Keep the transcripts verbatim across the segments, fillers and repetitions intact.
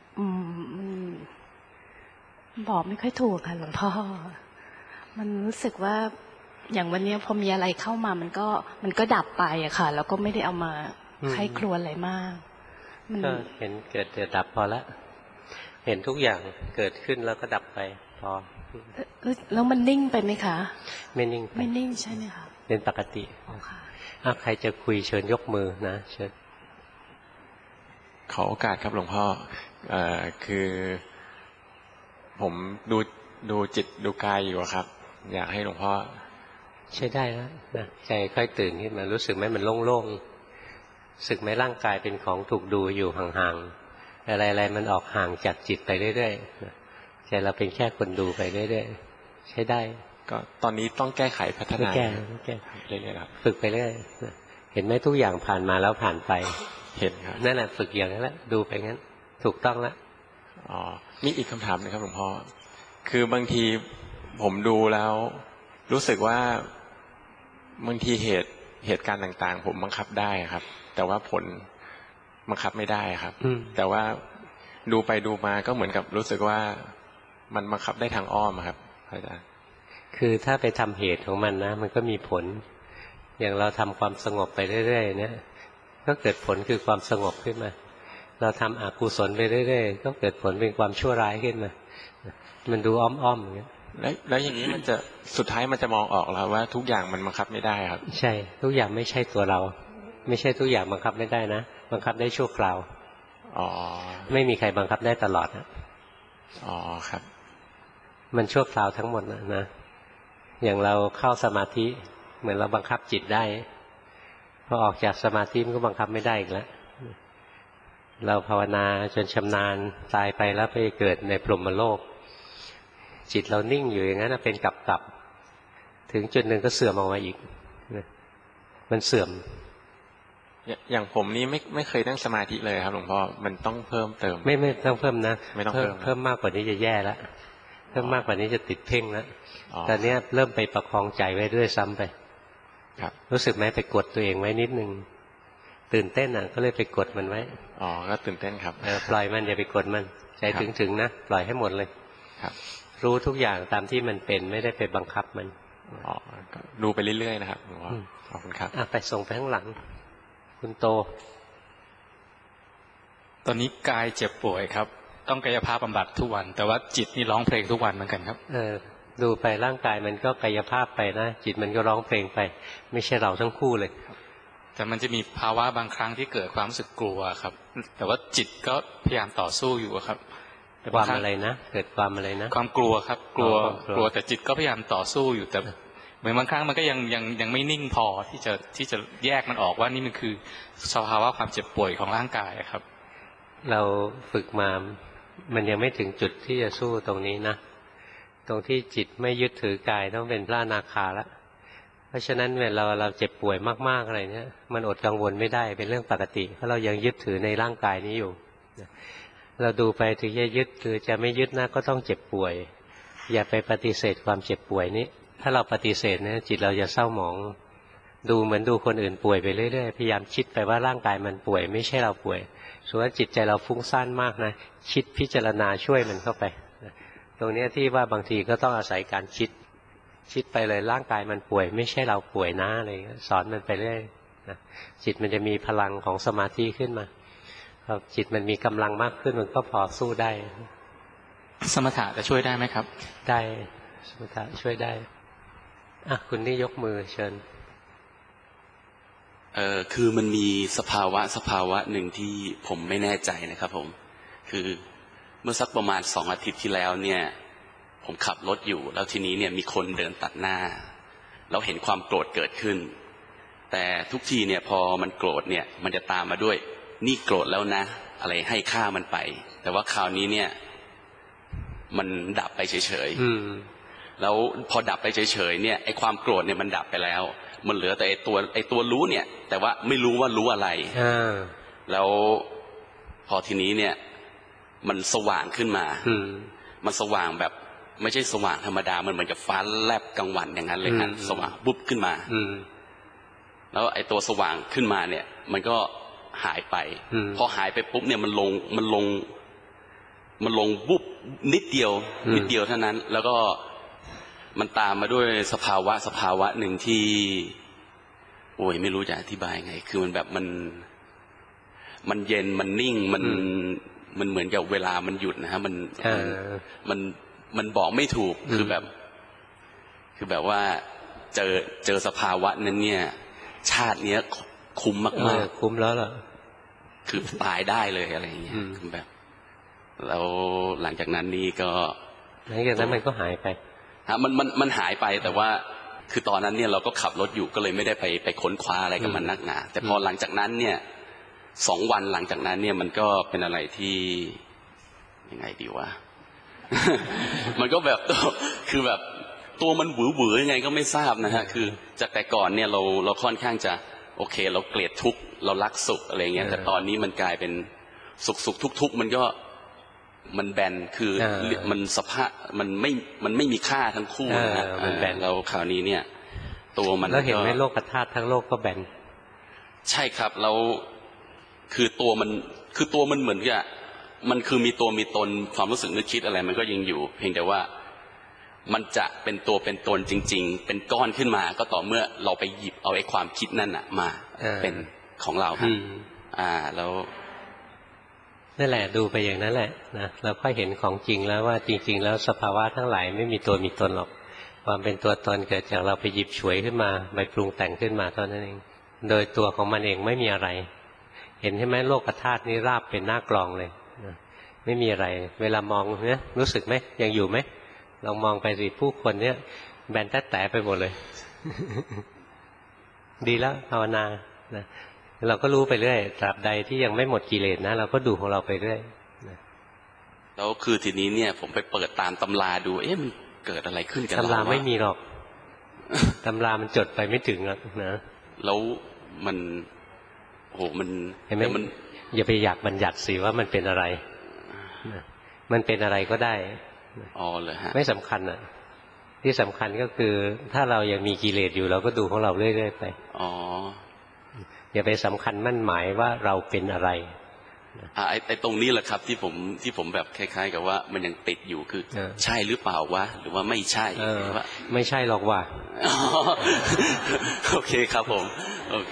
อืมบอกไม่ค่อยถูกค่ะหลวงพ่อมันรู้สึกว่าอย่างวันนี้พอมีอะไรเข้ามามันก็มันก็ดับไปอะค่ะแล้วก็ไม่ได้เอามาใคร่ครวญอะไรมากก็เห็นเกิดเกิดดับพอละเห็นทุกอย่างเกิดขึ้นแล้วก็ดับไปพอแล้วมันนิ่งไปไหมคะไม่นิ่งไม่นิ่งใช่ไหมคะเป็นปกติถ้าใครจะคุยเชิญยกมือนะเชิญขอโอกาสครับหลวงพ่อเอ่อคือผมดูดูจิตดูกายอยู่ครับอยากให้หลวงพ่อใช้ได้แล้วนะใจค่อยตื่นขึ้นมารู้สึกไหมมันโล่งๆสึกไหมร่างกายเป็นของถูกดูอยู่ห่างๆอะไรๆมันออกห่างจากจิตไปเรื่อยๆใจเราเป็นแค่คนดูไปเรื่อยๆใช้ได้ก็ตอนนี้ต้องแก้ไขพัฒนาแก้แก้เรื่อยๆครับฝึกไปเรื่อยเห็นไหมทุกอย่างผ่านมาแล้วผ่านไปเห็นครับนั่นแหละฝึกอย่างนั้นแหละดูไปงั้นถูกต้องแล้วอ๋อมีอีกคำถามนึงครับหลวงพ่อคือบางทีผมดูแล้วรู้สึกว่าบางทีเหตุเหตุการณ์ต่างๆผมบังคับได้ครับแต่ว่าผลบังคับไม่ได้ครับแต่ว่าดูไปดูมาก็เหมือนกับรู้สึกว่ามันบังคับได้ทางอ้อมครับอาจารย์คือถ้าไปทำเหตุของมันนะมันก็มีผลอย่างเราทำความสงบไปเรื่อยๆเนี่ยก็เกิดผลคือความสงบขึ้นมาเราทำอกุศลไปเรื่อยๆก็เกิดผลเป็นความชั่วร้ายขึ้นมามันดูอ้อมๆอย่างเงี้ยแล้วแล้วอย่างนี้มันจะสุดท้ายมันจะมองออกแล้วว่าทุกอย่างมันบังคับไม่ได้ครับใช่ทุกอย่างไม่ใช่ตัวเราไม่ใช่ทุกอย่างบังคับไม่ได้นะบังคับได้ชั่วคราวอ๋อไม่มีใครบังคับได้ตลอดนะอ๋อครับมันชั่วคราวทั้งหมดนะนะอย่างเราเข้าสมาธิเหมือนเราบังคับจิตได้พอออกจากสมาธิมันก็บังคับไม่ได้อีกแล้วเราภาวนาจนชำนาญตายไปแล้วไปเกิดในพรหมโลกจิตเรานิ่งอยู่อย่างนั้นเป็นกับกับถึงจุดหนึ่งก็เสื่อมออกมาอีกมันเสื่อมอย่างผมนี่ไม่ไม่เคยนั่งสมาธิเลยครับหลวงพ่อมันต้องเพิ่มเติมไม่ไม่ต้องเพิ่มนะไม่ต้องเพิ่มเพิ่มมากกว่านี้จะแย่แล้วเพิ่มมากกว่านี้จะติดเพ่งแล้วตอนนี้เริ่มไปประคองใจไว้ด้วยซ้ำไปครับรู้สึกไหมไปกดตัวเองไว้นิดนึงตื่นเต้นอ่ะก็เลยไปกดมันไว้อ๋อก็ตื่นเต้นครับเออปล่อยมันอย่าไปกดมันใจถึงถึงนะปล่อยให้หมดเลยครับรู้ทุกอย่างตามที่มันเป็นไม่ได้ไปบังคับมันอ๋อดูไปเรื่อยๆนะครับหลวงพ่อขอบคุณครับอ่ะไปส่งไปข้างหลังคุณโตตอนนี้กายเจ็บป่วยครับต้องกายภาพบำบัดทุกวันแต่ว่าจิตนี่ร้องเพลงทุกวันเหมือนกันครับเออดูไปร่างกายมันก็กายภาพไปนะจิตมันก็ร้องเพลงไปไม่ใช่เราทั้งคู่เลยแต่มันจะมีภาวะบางครั้งที่เกิดความรู้สึกกลัวครับแต่ว่าจิตก็พยายามต่อสู้อยู่ครับความอะไรนะเกิดความอะไรนะความกลัวครับกลัวกลัวแต่จิตก็พยายามต่อสู้อยู่แต่เหมือนบางครั้งมันก็ยังยังยังไม่นิ่งพอที่จะที่จะแยกมันออกว่านี่มันคือสภาวะความเจ็บป่วยของร่างกายครับเราฝึกมามันยังไม่ถึงจุดที่จะสู้ตรงนี้นะตรงที่จิตไม่ยึดถือกายต้องเป็นพระอนาคาแล้วเพราะฉะนั้นเวลาเราเจ็บป่วยมากๆอะไรเนี่ยมันอดกังวลไม่ได้เป็นเรื่องปกติเพราะเรายังยึดถือในร่างกายนี้อยู่เราดูไปถึงจะยึดหรือจะไม่ยึดนะก็ต้องเจ็บป่วยอย่าไปปฏิเสธความเจ็บป่วยนี้ถ้าเราปฏิเสธเนี่ยจิตเราจะเศร้าหมองดูเหมือนดูคนอื่นป่วยไปเรื่อยๆพยายามคิดไปว่าร่างกายมันป่วยไม่ใช่เราป่วยส่วนจิตใจเราฟุ้งซ่านมากนะคิดพิจารณาช่วยมันเข้าไปตรงนี้ที่ว่าบางทีก็ต้องอาศัยการคิดคิดไปเลยร่างกายมันป่วยไม่ใช่เราป่วยนะอะไรสอนมันไปเรื่อยนะจิตมันจะมีพลังของสมาธิขึ้นมาพอจิตมันมีกำลังมากขึ้นมันก็พอสู้ได้สมถะจะช่วยได้ไหมครับได้สมถะช่วยได้อ่ะคุณนี่ยกมือเชิญเออคือมันมีสภาวะสภาวะหนึ่งที่ผมไม่แน่ใจนะครับผมคือเมื่อสักประมาณสองอาทิตย์ที่แล้วเนี่ยผมขับรถอยู่แล้วทีนี้เนี่ยมีคนเดินตัดหน้าเราเห็นความโกรธเกิดขึ้นแต่ทุกทีเนี่ยพอมันโกรธเนี่ยมันจะตามมาด้วยนี่โกรธแล้วนะอะไรให้ค่ามันไปแต่ว่าคราวนี้เนี่ยมันดับไปเฉยๆแล้วพอดับไปเฉยๆเนี่ยไอ้ความโกรธเนี่ยมันดับไปแล้วมันเหลือแต่ไอ้ตัวไอ้ตัวรู้เนี่ยแต่ว่าไม่รู้ว่ารู้อะไรแล้วพอทีนี้เนี่ยมันสว่างขึ้นมามันสว่างแบบไม่ใช่สว่างธรรมดามันเหมือนกับฟ้าแลบกลางวันอย่างนั้นเลยครับสว่างปุ๊บขึ้นมาแล้วไอ้ตัวสว่างขึ้นมาเนี่ยมันก็หายไปพอหายไปปุ๊บเนี่ยมันลงมันลงมันลงบุบนิดเดียวนิดเดียวเท่านั้นแล้วก็มันตามมาด้วยสภาวะสภาวะหนึ่งที่โอ้ยไม่รู้จะอธิบายไงคือมันแบบมันมันเย็นมันนิ่งมันมันเหมือนกับเวลามันหยุดนะฮะมันมันมันบอกไม่ถูกคือแบบคือแบบว่าเจอเจอสภาวะนั้นเนี่ยชาติเนี้ยคุ้มมากๆคุ้มแล้วล่ะคือตายได้เลยอะไรอย่างเงี้ยคือแบบแล้วหลังจากนั้นนี่ก็หลังจากนั้นมันก็หายไปฮะมันมันมันหายไปแต่ว่าคือตอนนั้นเนี่ยเราก็ขับรถอยู่ก็เลยไม่ได้ไปไปค้นคว้าอะไรกับมันนักหนาแต่พอหลังจากนั้นเนี่ยสองวันหลังจากนั้นเนี่ยมันก็เป็นอะไรที่ยังไงดีวะ มันก็แบบคือแบบตัวมันหวือหวือยังไงก็ไม่ทราบนะฮะคือจากแต่ก่อนเนี่ยเราเราค่อนข้างจะโอเคเราเกลียดทุกข์เรารักสุขอะไรเงี้ยแต่ตอนนี้มันกลายเป็นสุขสุขทุกทุกมันก็มันแบนคือมันสภาพมันไม่มันไม่มีค่าทั้งคู่นะฮะเราคราวนี้เนี่ยตัวมันแล้วเห็นไหมโลกธาตุทั้งโลกก็แบนใช่ครับแล้วคือตัวมันคือตัวมันเหมือนกับมันคือมีตัวมีตนความรู้สึกนึกคิดอะไรมันก็ยังอยู่เพียงแต่ว่ามันจะเป็นตัวเป็นตนจริงๆเป็นก้อนขึ้นมาก็ต่อเมื่อเราไปหยิบเอาไอ้ความคิดนั่นน่ะมาเป็นของเราครับอ่าแล้วนั่นแหละดูไปอย่างนั้นแหละนะเราค่อยเห็นของจริงแล้วว่าจริงๆแล้วสภาวะทั้งหลายไม่มีตัวมีตนหรอกความเป็นตัวตนเกิดจากเราไปหยิบฉวยขึ้นมาไปปรุงแต่งขึ้นมาเท่านั้นเองโดยตัวของมันเองไม่มีอะไรเห็นใช่ไหมโลกธาตุนี้ราบเป็นหน้ากลองเลยนะไม่มีอะไรเวลามองเนี่ยรู้สึกไหมยังอยู่ไหมลองมองไปสิผู้คนเนี้ยแบนแต๊ะแตะไปหมดเลย ดีแล้วภาวนานะเราก็รู้ไปเรื่อยตราบใดที่ยังไม่หมดกิเลสนะเราก็ดูของเราไปเรื่อยนะแล้วคือทีนี้เนี่ยผมไปเปิดตามตำราดูเอ๊ะมันเกิดอะไรขึ้นกับเราตำราไม่มีหรอก ตำรามันจดไปไม่ถึงหรอกนะแล้วมันโอ้มันเห็นไหมมันอย่าไปอยากบัญญัติสิว่ามันเป็นอะไรมันเป็นอะไรก็ได้อ๋อเลยฮะไม่สำคัญอ่ะที่สำคัญก็คือถ้าเรายังมีกิเลสอยู่เราก็ดูของเราเรื่อยๆไปอ๋ออย่าไปสำคัญมั่นหมายว่าเราเป็นอะไรอ่าไอ้ไอ้ตรงนี้แหละครับที่ผมที่ผมแบบคล้ายๆกับว่ามันยังติดอยู่คือใช่หรือเปล่าวะหรือว่าไม่ใช่หรือว่าไม่ใช่หรอกว่ะโอเคครับผมโอเค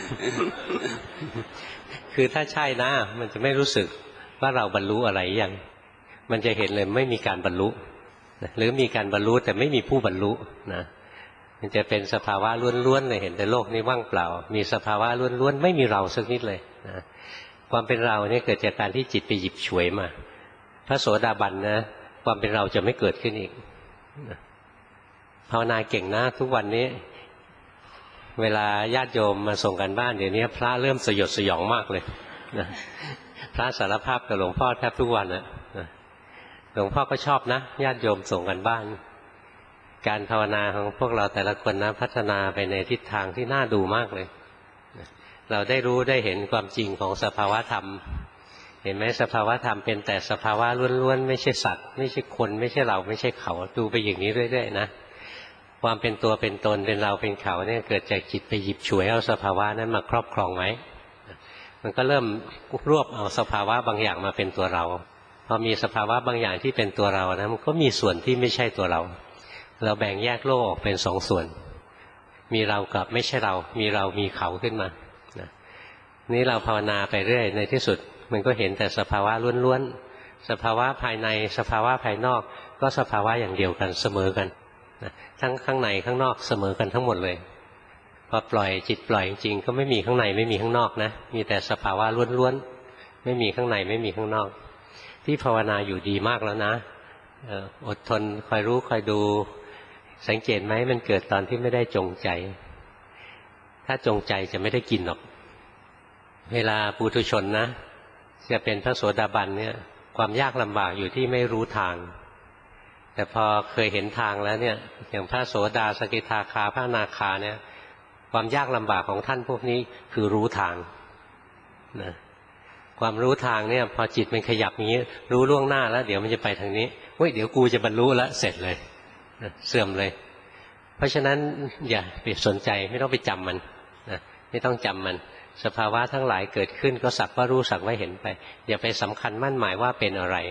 คือถ้าใช่นะมันจะไม่รู้สึกว่าเราบรรลุอะไรอย่างมันจะเห็นเลยไม่มีการบรรลุหรือมีการบรรลุแต่ไม่มีผู้บรรลุนะมันจะเป็นสภาวะล้วนๆเลยเห็นแต่โลกนี้ว่างเปล่ามีสภาวะล้วนๆไม่มีเราสักนิดเลยนะความเป็นเราเนี่ยเกิดจากการที่จิตไปหยิบฉวยมาพระโสดาบันนะความเป็นเราจะไม่เกิดขึ้นอีกภาวนาเก่งนะทุกวันนี้เวลาญาติโยมมาส่งกันบ้านเดี๋ยวนี้พระเริ่มสยดสยองมากเลยนะพระสารภาพกับหลวงพ่อแทบทุกวันนะหลวงพ่อก็ชอบนะญาติโยมส่งกันบ้านการภาวนาของพวกเราแต่ละคนนะพัฒนาไปในทิศทางที่น่าดูมากเลยเราได้รู้ได้เห็นความจริงของสภาวะธรรมเห็นไหมสภาวะธรรมเป็นแต่สภาวะล้วนๆไม่ใช่สัตว์ไม่ใช่คนไม่ใช่เราไม่ใช่เขาดูไปอย่างนี้เรื่อยๆนะความเป็นตัวเป็นตนเป็นเราเป็นเขาเนี่ยเกิดจากจิตไปหยิบฉวยเอาสภาวะนั้นมาครอบครองไว้มันก็เริ่มรวบเอาสภาวะบางอย่างมาเป็นตัวเราพอมีสภาวะบางอย่างที่เป็นตัวเรานะมันก็มีส่วนที่ไม่ใช่ตัวเราเราแบ่งแยกโลกออกเป็นสองส่วนมีเรากับไม่ใช่เรามีเรามีเขาขึ้นมานะนี่เราภาวนาไปเรื่อยในที่สุดมันก็เห็นแต่สภาวะล้วนๆสภาวะภายในสภาวะภายนอกก็สภาวะอย่างเดียวกันเสมอกันนะทั้งข้างในข้างนอกเสมอกันทั้งหมดเลยพอปล่อยจิตปล่อยจริงๆก็ไม่มีข้างในไม่มีข้างนอกนะมีแต่สภาวะล้วนๆไม่มีข้างในไม่มีข้างนอกที่ภาวนาอยู่ดีมากแล้วนะอดทนคอยรู้คอยดูสังเกตไหมมันเกิดตอนที่ไม่ได้จงใจถ้าจงใจจะไม่ได้กินหรอกเวลาปุถุชนนะจะเป็นพระโสดาบันเนี่ยความยากลำบากอยู่ที่ไม่รู้ทางแต่พอเคยเห็นทางแล้วเนี่ยอย่างพระโสดาสกิทาคาพระอนาคาเนี่ยความยากลำบากของท่านพวกนี้คือรู้ทางนะความรู้ทางเนี่ยพอจิตมันขยับอย่างนี้รู้ล่วงหน้าแล้วเดี๋ยวมันจะไปทางนี้เฮ้ยเดี๋ยวกูจะบรรลุแล้วเสร็จเลยเสื่อมเลยเพราะฉะนั้นอย่าไปสนใจไม่ต้องไปจำมันนะไม่ต้องจำมันสภาวะทั้งหลายเกิดขึ้นก็สักว่ารู้สักว่าเห็นไปอย่าไปสำคัญมั่นหมายว่าเป็นอะไร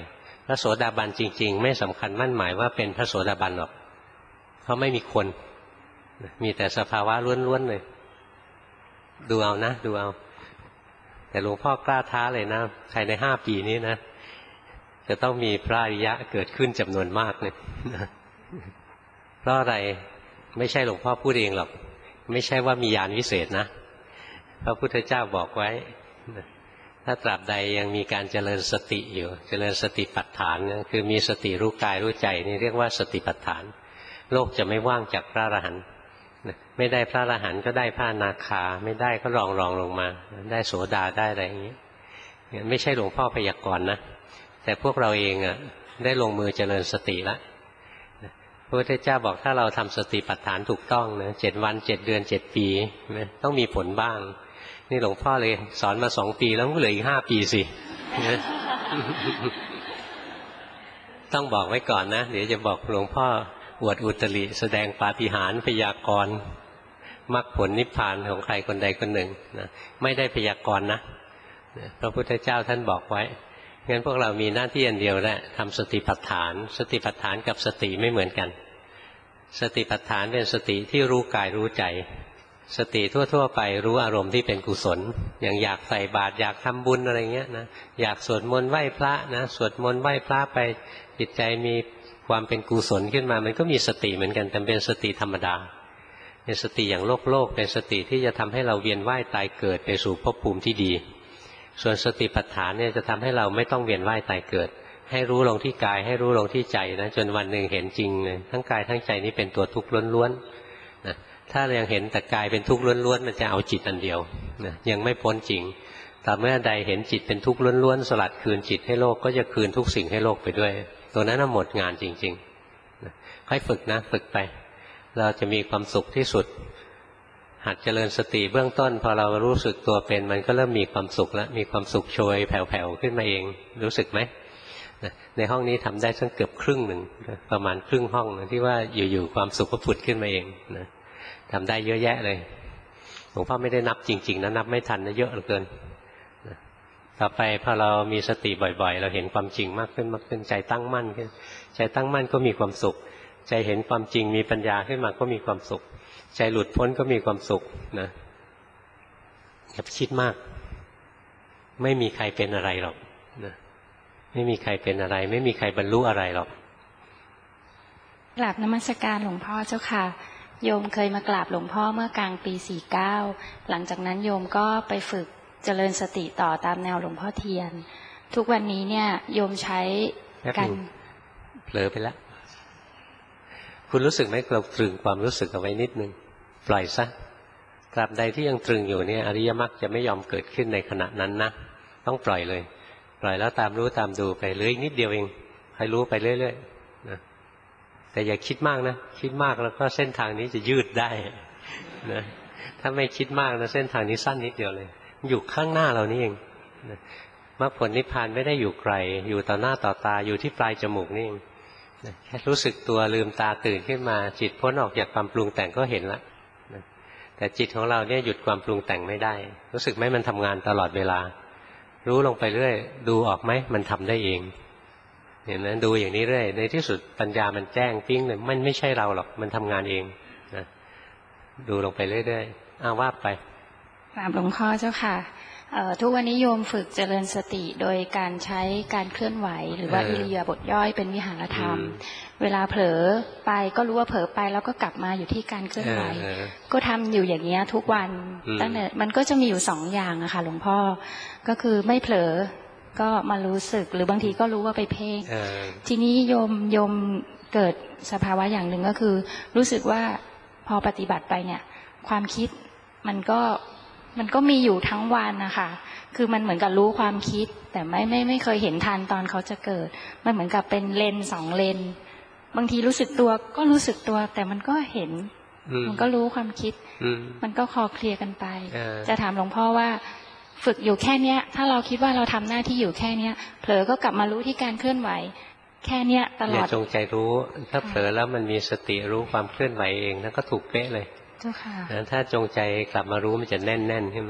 พระโสดาบันจริงๆไม่สำคัญมั่นหมายว่าเป็นพระโสดาบันหรอกเพราะไม่มีคนมีแต่สภาวะล้วนๆเลยดูเอานะดูเอาแต่หลวงพ่อกล้าท้าเลยนะภายในห้าปีนี้นะจะต้องมีพระอริยะเกิดขึ้นจำนวนมากเลยเพราะอะไรไม่ใช่หลวงพ่อพูดเองหรอกไม่ใช่ว่ามีญาณวิเศษนะพระพุทธเจ้าบอกไว้ถ้าตราบใดยังมีการเจริญสติอยู่เจริญสติปัฏฐานนะคือมีสติรู้กายรู้ใจนี่เรียกว่าสติปัฏฐานโลกจะไม่ว่างจากพระอรหันต์ไม่ได้พระอรหันต์ก็ได้พระอนาคาไม่ได้ก็รองรองลงมาได้โสดาได้อะไรอย่างนี้ไม่ใช่หลวงพ่อพยากรณ์นะแต่พวกเราเองอ่ะได้ลงมือเจริญสติแล้วพระพุทธเจ้าบอกถ้าเราทำสติปัฏฐานถูกต้องนะเจ็ดวันเจ็ดเดือนเจ็ดปีต้องมีผลบ้างนี่หลวงพ่อเลยสอนมาสองปีแล้วก็เหลืออีกห้าปีสิ ต้องบอกไว้ก่อนนะเดี๋ยวจะบอกหลวงพ่ออวดอุตริแสดงปาฏิหาริย์พยากรณ์มรรคผลนิพพานของใครคนใดคนหนึ่งนะไม่ได้พยากรณ์นะพระพุทธเจ้าท่านบอกไว้งั้นพวกเรามีหน้าที่อันเดียวแหละทำสติปัฏฐานสติปัฏฐานกับสติไม่เหมือนกันสติปัฏฐานเป็นสติที่รู้กายรู้ใจสติทั่วๆไปรู้อารมณ์ที่เป็นกุศลอย่างอยากใส่บาตรอยากทำบุญอะไรเงี้ยนะอยากสวดมนต์ไหว้พระนะสวดมนต์ไหว้พระไปจิตใจมีความเป็นกุศลขึ้นมามันก็มีสติเหมือนกันแต่เป็นสติธรรมดาเป็นสติอย่างโลกโลกเป็นสติที่จะทำให้เราเวียนว่ายตายเกิดไปสู่ภพภูมิที่ดีส่วนสติปัฏฐานเนี่ยจะทำให้เราไม่ต้องเวียนว่ายตายเกิดให้รู้ลงที่กายให้รู้ลงที่ใจนะจนวันหนึ่งเห็นจริงเลยทั้งกายทั้งใจนี้เป็นตัวทุกข์ล้วนๆนะถ้ายังเห็นแต่กายเป็นทุกข์ล้วนๆมันจะเอาจิตอันเดียวนะยังไม่พ้นจริงแต่เมื่อใดเห็นจิตเป็นทุกข์ล้วนๆสลัดคืนจิตให้โลกก็จะคืนทุกสิ่งให้โลกไปด้วยตัวนั้นหมดงานจริงๆนะค่อยฝึกนะฝึกไปเราจะมีความสุขที่สุดหัดเจริญสติเบื้องต้นพอเรารู้สึกตัวเป็นมันก็เริ่มมีความสุขแล้วมีความสุขโชยแผ่วๆขึ้นมาเองรู้สึกไหมในห้องนี้ทำได้สักเกือบครึ่งหนึ่งประมาณครึ่งห้องที่ว่าอยู่ๆความสุขก็ผุดขึ้นมาเองนะทำได้เยอะแยะเลยหลวงพ่อไม่ได้นับจริงๆนะนับไม่ทันนะเยอะเหลือเกินต่อไปพอเรามีสติบ่อยๆเราเห็นความจริงมากขึ้นมากขึ้นใจตั้งมั่นขึ้นใจตั้งมั่นก็มีความสุขใจเห็นความจริงมีปัญญาขึ้นมาก็มีความสุขใจหลุดพ้นก็มีความสุขนะอย่าไปคิดมากไม่มีใครเป็นอะไรหรอกนะไม่มีใครเป็นอะไรไม่มีใครบรรลุอะไรหรอกกราบนมัสการหลวงพ่อเจ้าค่ะโยมเคยมากราบหลวงพ่อเมื่อกลางปีสี่เก้าหลังจากนั้นโยมก็ไปฝึกเจริญสติต่อตามแนวหลวงพ่อเทียนทุกวันนี้เนี่ยโยมใช้การเผลอไปแล้วคุณรู้สึกไหมเราตรึงความรู้สึกเอาไว้นิดนึงปล่อยซะตราบใดที่ยังตรึงอยู่เนี่ยอริยมรรคจะไม่ยอมเกิดขึ้นในขณะนั้นนะต้องปล่อยเลยปล่อยแล้วตามรู้ตามดูไปเหลืออีกนิดเดียวเองให้รู้ไปเรื่อยๆนะแต่อย่าคิดมากนะคิดมากแล้วก็เส้นทางนี้จะยืดได้นะถ้าไม่คิดมากนะเส้นทางนี้สั้นนิดเดียวเลยอยู่ข้างหน้าเรานี่เองนะมรรคผลนิพพานไม่ได้อยู่ไกลอยู่ต่อหน้าต่อตาอยู่ที่ปลายจมูกนี่เองแค่รู้สึกตัวลืมตาตื่นขึ้นมาจิตพ้นออกจากความปรุงแต่งก็เห็นแล้วแต่จิตของเราเนี่ยหยุดความปรุงแต่งไม่ได้รู้สึกไหมมันทำงานตลอดเวลารู้ลงไปเรื่อยดูออกไหมมันทำได้เองเห็นไหมดูอย่างนี้เรื่อยในที่สุดปัญญามันแจ้งปิ้งเลยมันไม่ใช่เราหรอกมันทำงานเองนะดูลงไปเรื่อยๆอ้าวว่าไปกราบหลวงพ่อเจ้าค่ะทุกวันนี้โยมฝึกเจริญสติโดยการใช้การเคลื่อนไหวหรือว่าอิริยาบถย่อยเป็นวิหารธรรมเวลาเผลอไปก็รู้ว่าเผลอไปแล้วก็กลับมาอยู่ที่การเคลื่อนไหวก็ทำอยู่อย่างเงี้ยทุกวันตั้งแต่มันก็จะมีอยู่สองอย่างอะค่ะหลวงพ่อก็คือไม่เผลอก็มารู้สึกหรือบางทีก็รู้ว่าไปเพ่งทีนี้โยมโยมเกิดสภาวะอย่างหนึ่งก็คือรู้สึกว่าพอปฏิบัติไปเนี่ยความคิดมันก็มันก็มีอยู่ทั้งวันนะคะคือมันเหมือนกับรู้ความคิดแต่ไม่ไม่ไม่เคยเห็นทันตอนเขาจะเกิดมันเหมือนกับเป็นเลนสองเลนบางทีรู้สึกตัวก็รู้สึกตัวแต่มันก็เห็นมันก็รู้ความคิดมันก็คลอเคลียร์กันไปจะถามหลวงพ่อว่าฝึกอยู่แค่เนี้ยถ้าเราคิดว่าเราทำหน้าที่อยู่แค่เนี้ยเผลอก็กลับมารู้ที่การเคลื่อนไหวแค่เนี้ยตลอดอย่าจงใจรู้ถ้าเผลอแล้วมันมีสติรู้ความเคลื่อนไหวเองแล้วก็ถูกเป๊ะเลยถ้าจงใจกลับมารู้มันจะแน่นแน่นขึ้นมา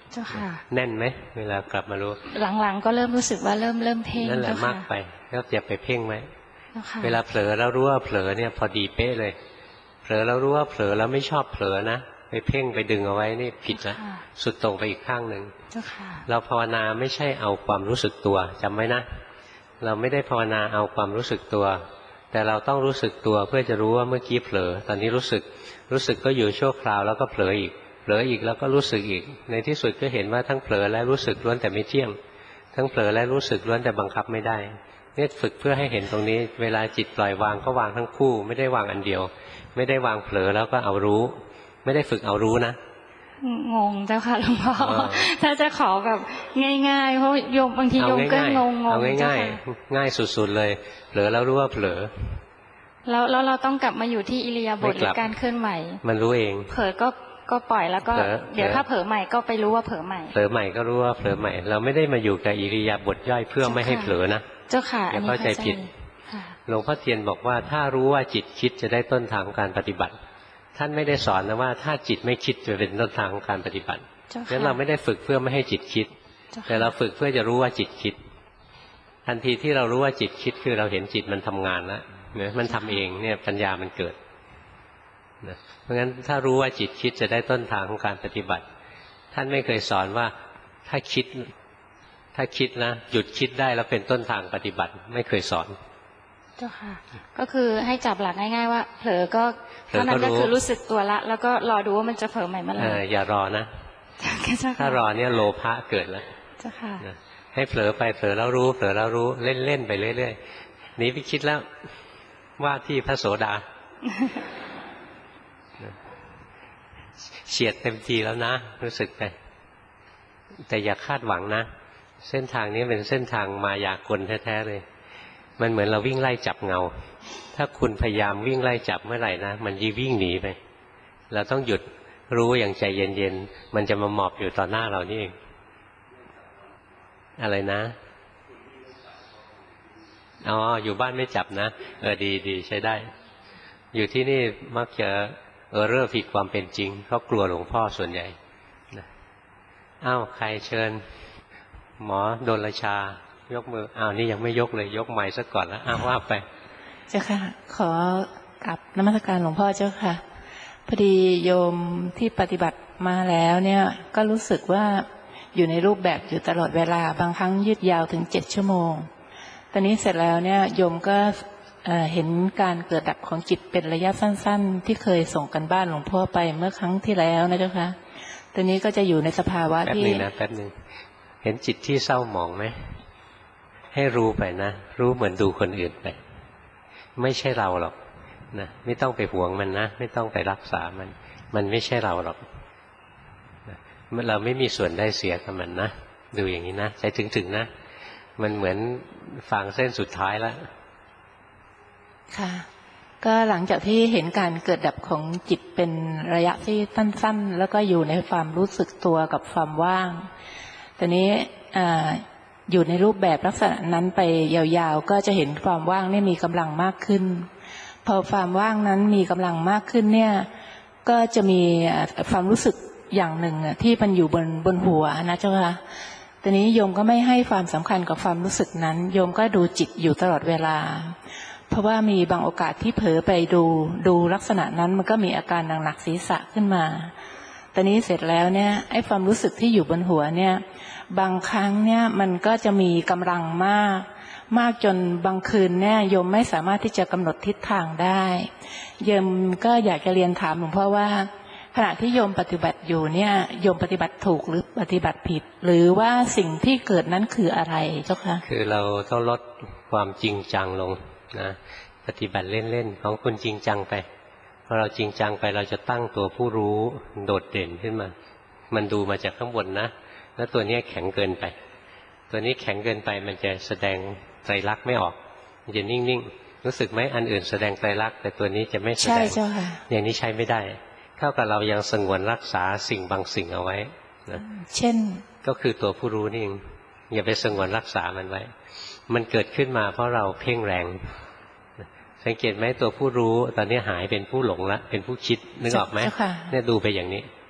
เจ้าค่ะแน่นไหมเวลากลับมารู้หลังๆก็เริ่มรู้สึกว่าเริ่มเริ่มเพ่งนั่นแหละมากไปก็อย่าไปเพ่งไหมเวลาเผลอแล้วรู้ว่าเผลอเนี่ยพอดีเป๊ะเลยเผลอแล้วรู้ว่าเผลอแล้วไม่ชอบเผลอนะไปเพ่งไปดึงเอาไว้นี่ผิดนะสุดตรงไปอีกข้างหนึ่งเราภาวนาไม่ใช่เอาความรู้สึกตัวจำไว้นะเราไม่ได้ภาวนาเอาความรู้สึกตัวแต่เราต้องรู้สึกตัวเพื่อจะรู้ว่าเมื่อกี้เผลอตอนนี้รู้สึกรู้สึกก็อยู่ชั่วคราวแล้วก็เผลออีกเผลออีกแล้วก็รู้สึกอีกในที่สุดก็เห็นว่าทั้งเผลอและรู้สึกล้วนแต่ไม่เที่ยงทั้งเผลอและรู้สึกล้วนแต่บังคับไม่ได้เนี่ยฝึกเพื่อให้เห็นตรงนี้เวลาจิตปล่อยวางก็วางทั้งคู่ไม่ได้วางอันเดียวไม่ได้วางเผลอแล้วก็เอารู้ไม่ได้ฝึกเอารู้นะงงเจ้าค่ะหลวงพ่อถ้าจะขอแบบง่ายๆเพราะโยมบางทีโยมก็งงงเอาง่ายๆง่ายสุดๆเลยเผลอแล้วรู้ว่าเผลอแล้วแล้วเราต้องกลับมาอยู่ที่อิริยาบถหรือการเคลื่อนไหวมันรู้เองเผลอก็ก็ปล่อยแล้วก็เดี๋ยวถ้าเผลอใหม่ก็ไปรู้ว่าเผลอใหม่เผลอใหม่ก็รู้ว่าเผลอใหม่เราไม่ได้มาอยู่กับอิริยาบถย่อยเพื่อไม่ให้เผลอนะเจ้าค่ะอย่าเข้าใจผิดหลวงพ่อเทียนบอกว่าถ้ารู้ว่าจิตคิดจะได้ต้นทางการปฏิบัติท่านไม่ได้สอนนะว่าถ้าจิตไม่คิดจะเป็นต้นทางของการปฏิบัติงั้นเราไม่ได้ฝึกเพื่อไม่ให้จิตคิดแต่เราฝึกเพื่อจะรู้ว่าจิตคิดทันทีที่เรารู้ว่าจิตคิดคือเราเห็นจิตมันทำงานแล้วเนี่ยมันทำเองเนี่ยปัญญามันเกิดนะเพราะงั้นถ้ารู้ว่าจิตคิดจะได้ต้นทางของการปฏิบัติท่านไม่เคยสอนว่าถ้าคิดถ้าคิดนะหยุดคิดได้แล้วเป็นต้นทางปฏิบัติไม่เคยสอนเจ้าค่ะก็คือให้จับหลักง่ายๆว่าเผลอก็เท่านั้นก็คือรู้สึกตัวละแล้วก็รอดูว่ามันจะเผลอใหม่เมื่อไหร่อย่ารอนะถ้ารอเนี่ยโลภะเกิดแล้วเจ้าค่ะให้เผลอไปเผลอแล้วรู้เผลอแล้วรู้เล่นๆไปเรื่อยๆนี้ไปคิดแล้วว่าที่พระโสดาเฉียดเต็มทีแล้วนะรู้สึกไปแต่อย่าคาดหวังนะเส้นทางนี้เป็นเส้นทางมายากลแท้ๆเลยมันเหมือนเราวิ่งไล่จับเงาถ้าคุณพยายามวิ่งไล่จับเมื่อไหร่นะมันยิ่งวิ่งหนีไปเราต้องหยุดรู้อย่างใจเย็นๆมันจะมาหมอบอยู่ต่อหน้าเรานี่เองอะไรนะอ๋ออยู่บ้านไม่จับนะเออดีดีใช้ได้อยู่ที่นี่มักจะเออเร่อผิดความเป็นจริงเพราะกลัวหลวงพ่อส่วนใหญ่อ้าวใครเชิญหมอโดนราชายกมืออ้าวนี่ยังไม่ยกเลยยกไม้ซะก่อนแล้วอ้าวว่าไปเจ้าค่ะขอกราบนมัสการหลวงพ่อเจ้าค่ะพอดีโยมที่ปฏิบัติมาแล้วเนี่ยก็รู้สึกว่าอยู่ในรูปแบบอยู่ตลอดเวลาบางครั้งยืดยาวถึงเจ็ดชั่วโมงตอนนี้เสร็จแล้วเนี่ยโยมก็เห็นการเกิดดับของจิตเป็นระยะสั้นๆที่เคยส่งกันบ้านหลวงพ่อไปเมื่อครั้งที่แล้วนะเจ้าค่ะตอนนี้ก็จะอยู่ในสภาวะที่แป๊บนึงนะแป๊บนึงเห็นจิตที่เศร้าหมองไหมให้รู้ไปนะรู้เหมือนดูคนอื่นไปไม่ใช่เราหรอกนะไม่ต้องไปหวงมันนะไม่ต้องไปรักษามันมันไม่ใช่เราหรอกนะเราไม่มีส่วนได้เสียกับมันนะดูอย่างนี้นะใจถึงๆนะมันเหมือนฟางเส้นสุดท้ายแล้วค่ะก็หลังจากที่เห็นการเกิดดับของจิตเป็นระยะที่สั้นๆแล้วก็อยู่ในความรู้สึกตัวกับความว่างตอนนี้อ่าอยู่ในรูปแบบลักษณะนั้นไปยาวๆก็จะเห็นความว่างนี่มีกำลังมากขึ้นพอความว่างนั้นมีกำลังมากขึ้นเนี่ยก็จะมีความรู้สึกอย่างหนึ่งที่มันอยู่บนบนหัวนะเจ้าค่ะตอนนี้โยมก็ไม่ให้ความสำคัญกับความรู้สึกนั้นโยมก็ดูจิตอยู่ตลอดเวลาเพราะว่ามีบางโอกาสที่เผลอไปดูดูลักษณะนั้นมันก็มีอาการหนักๆศีรษะขึ้นมาตอนนี้เสร็จแล้วเนี่ยไอ้ความรู้สึกที่อยู่บนหัวเนี่ยบางครั้งเนี่ยมันก็จะมีกำลังมากมากจนบางคืนเนี่ยโยมไม่สามารถที่จะกำหนดทิศทางได้โยมก็อยากจะเรียนถามหลวงพ่อว่าขณะที่โยมปฏิบัติอยู่เนี่ยโยมปฏิบัติถูกหรือปฏิบัติผิดหรือว่าสิ่งที่เกิดนั้นคืออะไรเจ้าคะคือเราต้องลดความจริงจังลงนะปฏิบัติเล่นๆของคุณจริงจังไปพอเราจริงจังไปเราจะตั้งตัวผู้รู้โดดเด่นขึ้นมามันดูมาจากข้างบนนะแล้วตัวนี้แข็งเกินไปตัวนี้แข็งเกินไปมันจะแสดงไตรลักษณ์ไม่ออกมันจะนิ่งๆรู้สึกไหมอันอื่นแสดงไตรลักษณ์แต่ตัวนี้จะไม่แสดงใช่เจ้าค่ะอย่างนี้ใช้ไม่ได้เท่ากับเรายังสงวนรักษาสิ่งบางสิ่งเอาไว้นะเช่นก็คือตัวผู้รู้นี่เองอย่าไปสงวนรักษามันไว้มันเกิดขึ้นมาเพราะเราเพ่งแรงสังเกตไหมตัวผู้รู้ตอนนี้หายเป็นผู้หลงละเป็นผู้คิดนึกออกไหมเนี่ยดูไปอย่างนี้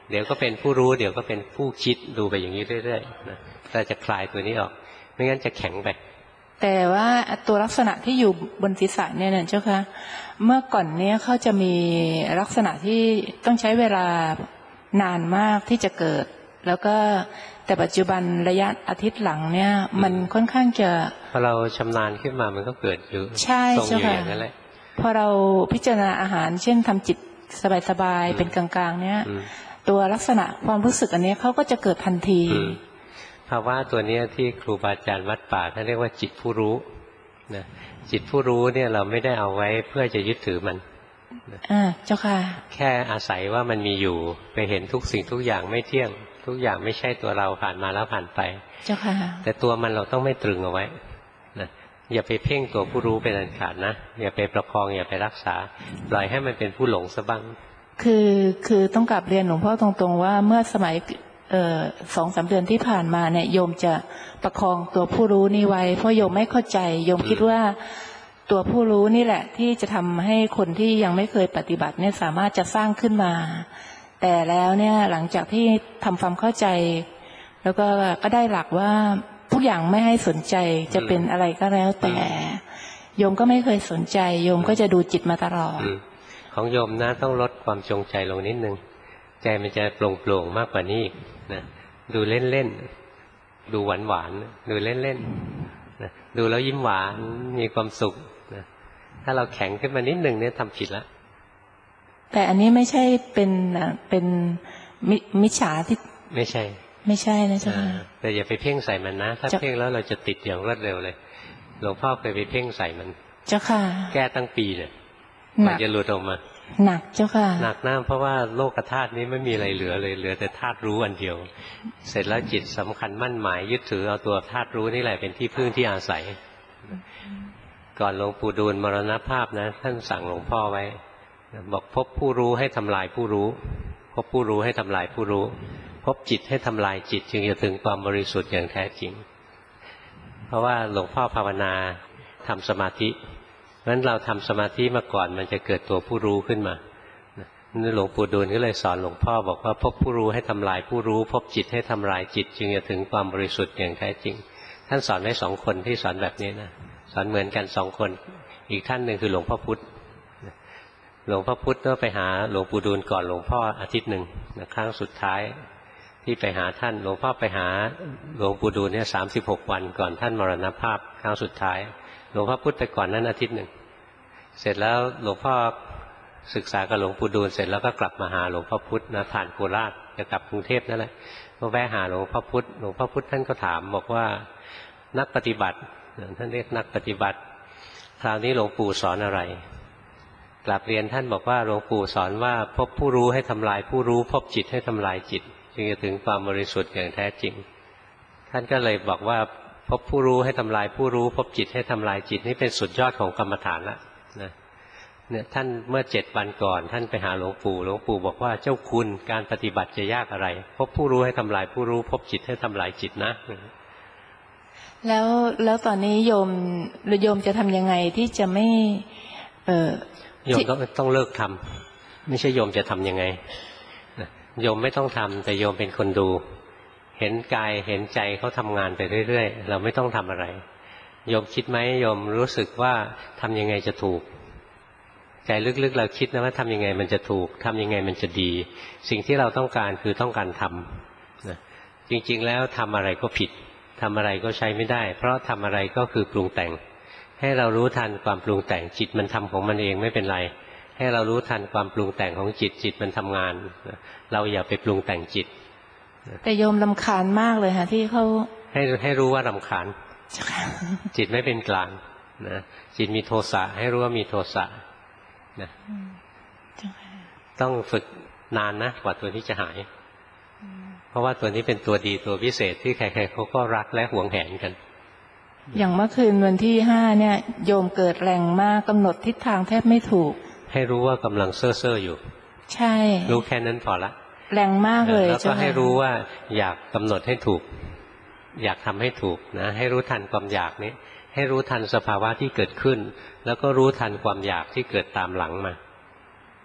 เดี๋ยวก็เป็นผู้รู้เดี๋ยวก็เป็นผู้คิดดูไปอย่างนี้เรื่อยๆนะเราจะคลายตัวนี้ออกไม่งั้นจะแข็งไปแต่ว่าตัวลักษณะที่อยู่บนศีรษะเนี่ยนะเจ้าค่ะเมื่อก่อนเนี้ยเขาจะมีลักษณะที่ต้องใช้เวลานานมากที่จะเกิดแล้วก็แต่ปัจจุบันระยะอาทิตย์หลังเนี่ยมันค่อนข้างจะพอเราชำนาญขึ้นมามันก็เกิดอยู่ใช่ทรงอยู่อย่างนั้นแหละพอเราพิจารณาอาหารเช่นทำจิตสบายๆเป็นกลางๆเนี่ยตัวลักษณะความรู้สึกอันนี้เขาก็จะเกิดทันทีภาวะตัวนี้ที่ครูบาอาจารย์วัดป่าท่านเรียกว่าจิตผู้รู้นะจิตผู้รู้เนี่ยเราไม่ได้เอาไว้เพื่อจะยึดถือมันอ่าเจ้าค่ะแค่อาศัยว่ามันมีอยู่ไปเห็นทุกสิ่งทุกอย่างไม่เที่ยงทุกอย่างไม่ใช่ตัวเราผ่านมาแล้วผ่านไปเจ้าค่ะแต่ตัวมันเราต้องไม่ตรึงเอาไว้นะอย่าไปเพ่งตัวผู้รู้เป็นอันขาดนะอย่าไปประคองอย่าไปรักษาปล่อยให้มันเป็นผู้หลงซะบ้างคือคือต้องกลับเรียนหลวงพ่อตรงๆว่าเมื่อสมัยเอ่อสองสามเดือนที่ผ่านมาเนี่ยโยมจะประคองตัวผู้รู้นี่ไว้เพราะโยมไม่เข้าใจโยมคิดว่าตัวผู้รู้นี่แหละที่จะทำให้คนที่ยังไม่เคยปฏิบัติเนี่ยสามารถจะสร้างขึ้นมาแต่แล้วเนี่ยหลังจากที่ทำความเข้าใจแล้วก็ก็ได้หลักว่าทุกอย่างไม่ให้สนใจจะเป็นอะไรก็แล้วแต่โยมก็ไม่เคยสนใจโยมก็จะดูจิตมาตลอดของโยมนะต้องลดความจงใจลงนิดนึงใจมันจะโปร่งๆมากกว่านี้นะดูเล่นๆดูหวานๆดูเล่นๆนะดูแล้วยิ้มหวานมีความสุขนะถ้าเราแข็งขึ้นมานิดนึงเนี่ยทำผิดแล้วแต่อันนี้ไม่ใช่เป็นเป็นมิจฉาที่ไม่ใช่ไม่ใช่นะเจ้าค่ะแต่อย่าไปเพ่งใส่มันนะถ้าเพ่งแล้วเราจะติดอย่างรวดเร็วเลยหลวงพ่อเคยไปเพ่งใส่มันเจ้าค่ะแก้ตั้งปีเนี่ยมันจะหลุดออกมาหนักเจ้าค่ะหนักหน้าเพราะว่าโลกธาตุนี้ไม่มีอะไรเหลือเลยเหลือแต่ธาตุรู้อันเดียวเสร็จแล้วจิตสำคัญมั่นหมายยึดถือเอาตัวธาตุรู้นี่แหละเป็นที่พึ่งที่อาศัยก่อนหลวงปู่ดูลมรณภาพนะท่านสั่งหลวงพ่อไว้บอกพบผู้รู้ให้ทำลายผู้รู้พบผู้รู้ให้ทำลายผู้รู้พบจิตให้ทำลายจิตจึงจะถึงความบริสุทธิ์อย่างแท้จริงเพราะว่าหลวงพ่อภาวนาทำสมาธิงั้นเราทำสมาธิมาก่อนมันจะเกิดตัวผู้รู้ขึ้นมานี่หลวงปู่ดูลก็เลยสอนหลวงพ่อบอกว่าพบผู้รู้ให้ทำลายผู้รู้พบจิตให้ทำลายจิตจึงจะถึงความบริสุทธิ์อย่างแท้จริงท่านสอนไว้สองคนที่สอนแบบนี้นะสอนเหมือนกันสองคนอีกท่านหนึ่งคือหลวงพ่อพุธหลวงพ่อพุธก็ไปหาหลวงปู่ดูลก่อนหลวงพ่ออาทิตย์หนึ่งครั้งสุดท้ายที่ไปหาท่านหลวงพ่อไปหาหลวงปู่ดูลเนี่ยสามสิบหกวันก่อนท่านมรณภาพครั้งสุดท้ายหลวงพ่อพุธไปก่อนนั้นอาทิตย์หนึ่งเสร็จแล้วหลวงพ่อศึกษากับหลวงปู่ดูลเสร็จแล้วก็กลับมาหาหลวงพ่อพุธนะผ่านโคราชจะกลับกรุงเทพนั่นแหละก็แวะหาหลวงพ่อพุธหลวงพ่อพุธท่านก็ถามบอกว่านักปฏิบัติท่านเรียกนักปฏิบัติคราวนี้หลวงปู่สอนอะไรกลับเรียนท่านบอกว่าหลวงปู่สอนว่าพบผู้รู้ให้ทำลายผู้รู้พบจิตให้ทำลายจิตจึงจะถึงความบริสุทธิ์อย่างแท้จริงท่านก็เลยบอกว่าพบผู้รู้ให้ทำลายผู้รู้พบจิตให้ทำลายจิตนี่เป็นสุดยอดของกรรมฐานละนะเนี่ยท่านเมื่อเจ็ดวันก่อนท่านไปหาหลวงปู่หลวงปู่บอกว่าเจ้าคุณการปฏิบัติจะยากอะไรพบผู้รู้ให้ทำลายผู้รู้พบจิตให้ทำลายจิตนะแล้วแล้วตอนนี้โยมโยมจะทำยังไงที่จะไม่เออโยมต้องต้องเลิกทำไม่ใช่โยมจะทำยังไงโยมไม่ต้องทำแต่โยมเป็นคนดูเห็นกายเห็นใจเขาทำงานไปเรื่อยๆเราไม่ต้องทำอะไรโยมคิดไหมโยมรู้สึกว่าทำยังไงจะถูกใจลึกๆเราคิดนะว่าทำยังไงมันจะถูกทำยังไงมันจะดีสิ่งที่เราต้องการคือต้องการทำนะจริงๆแล้วทำอะไรก็ผิดทำอะไรก็ใช้ไม่ได้เพราะทำอะไรก็คือปรุงแต่งให้เรารู้ทันความปรุงแต่งจิตมันทำของมันเองไม่เป็นไรให้เรารู้ทันความปรุงแต่งของจิตจิตมันทำงานเราอย่าไปปรุงแต่งจิตแต่โยมรำคาญมากเลยค่ะที่เขาให้ให้รู้ว่ารำคาญจิตไม่เป็นกลางนะจิตมีโทสะให้รู้ว่ามีโทสะนะต้องฝึกนานนะกว่าตัวนี้จะหายเพราะว่าตัวนี้เป็นตัวดีตัวพิเศษที่ใครๆเขาก็รักและหวงแหนกันอย่างเมื่อคืนวันที่ห้าเนี่ยโยมเกิดแรงมากกำหนดทิศทางแทบไม่ถูกให้รู้ว่ากำลังเซ่อเซ่ออยู่ใช่รู้แค่นั้นพอละแรงมากเลยแล้วก็ให้รู้ว่าอยากกำหนดให้ถูกอยากทำให้ถูกนะให้รู้ทันความอยากนี้ให้รู้ทันสภาวะที่เกิดขึ้นแล้วก็รู้ทันความอยากที่เกิดตามหลังมา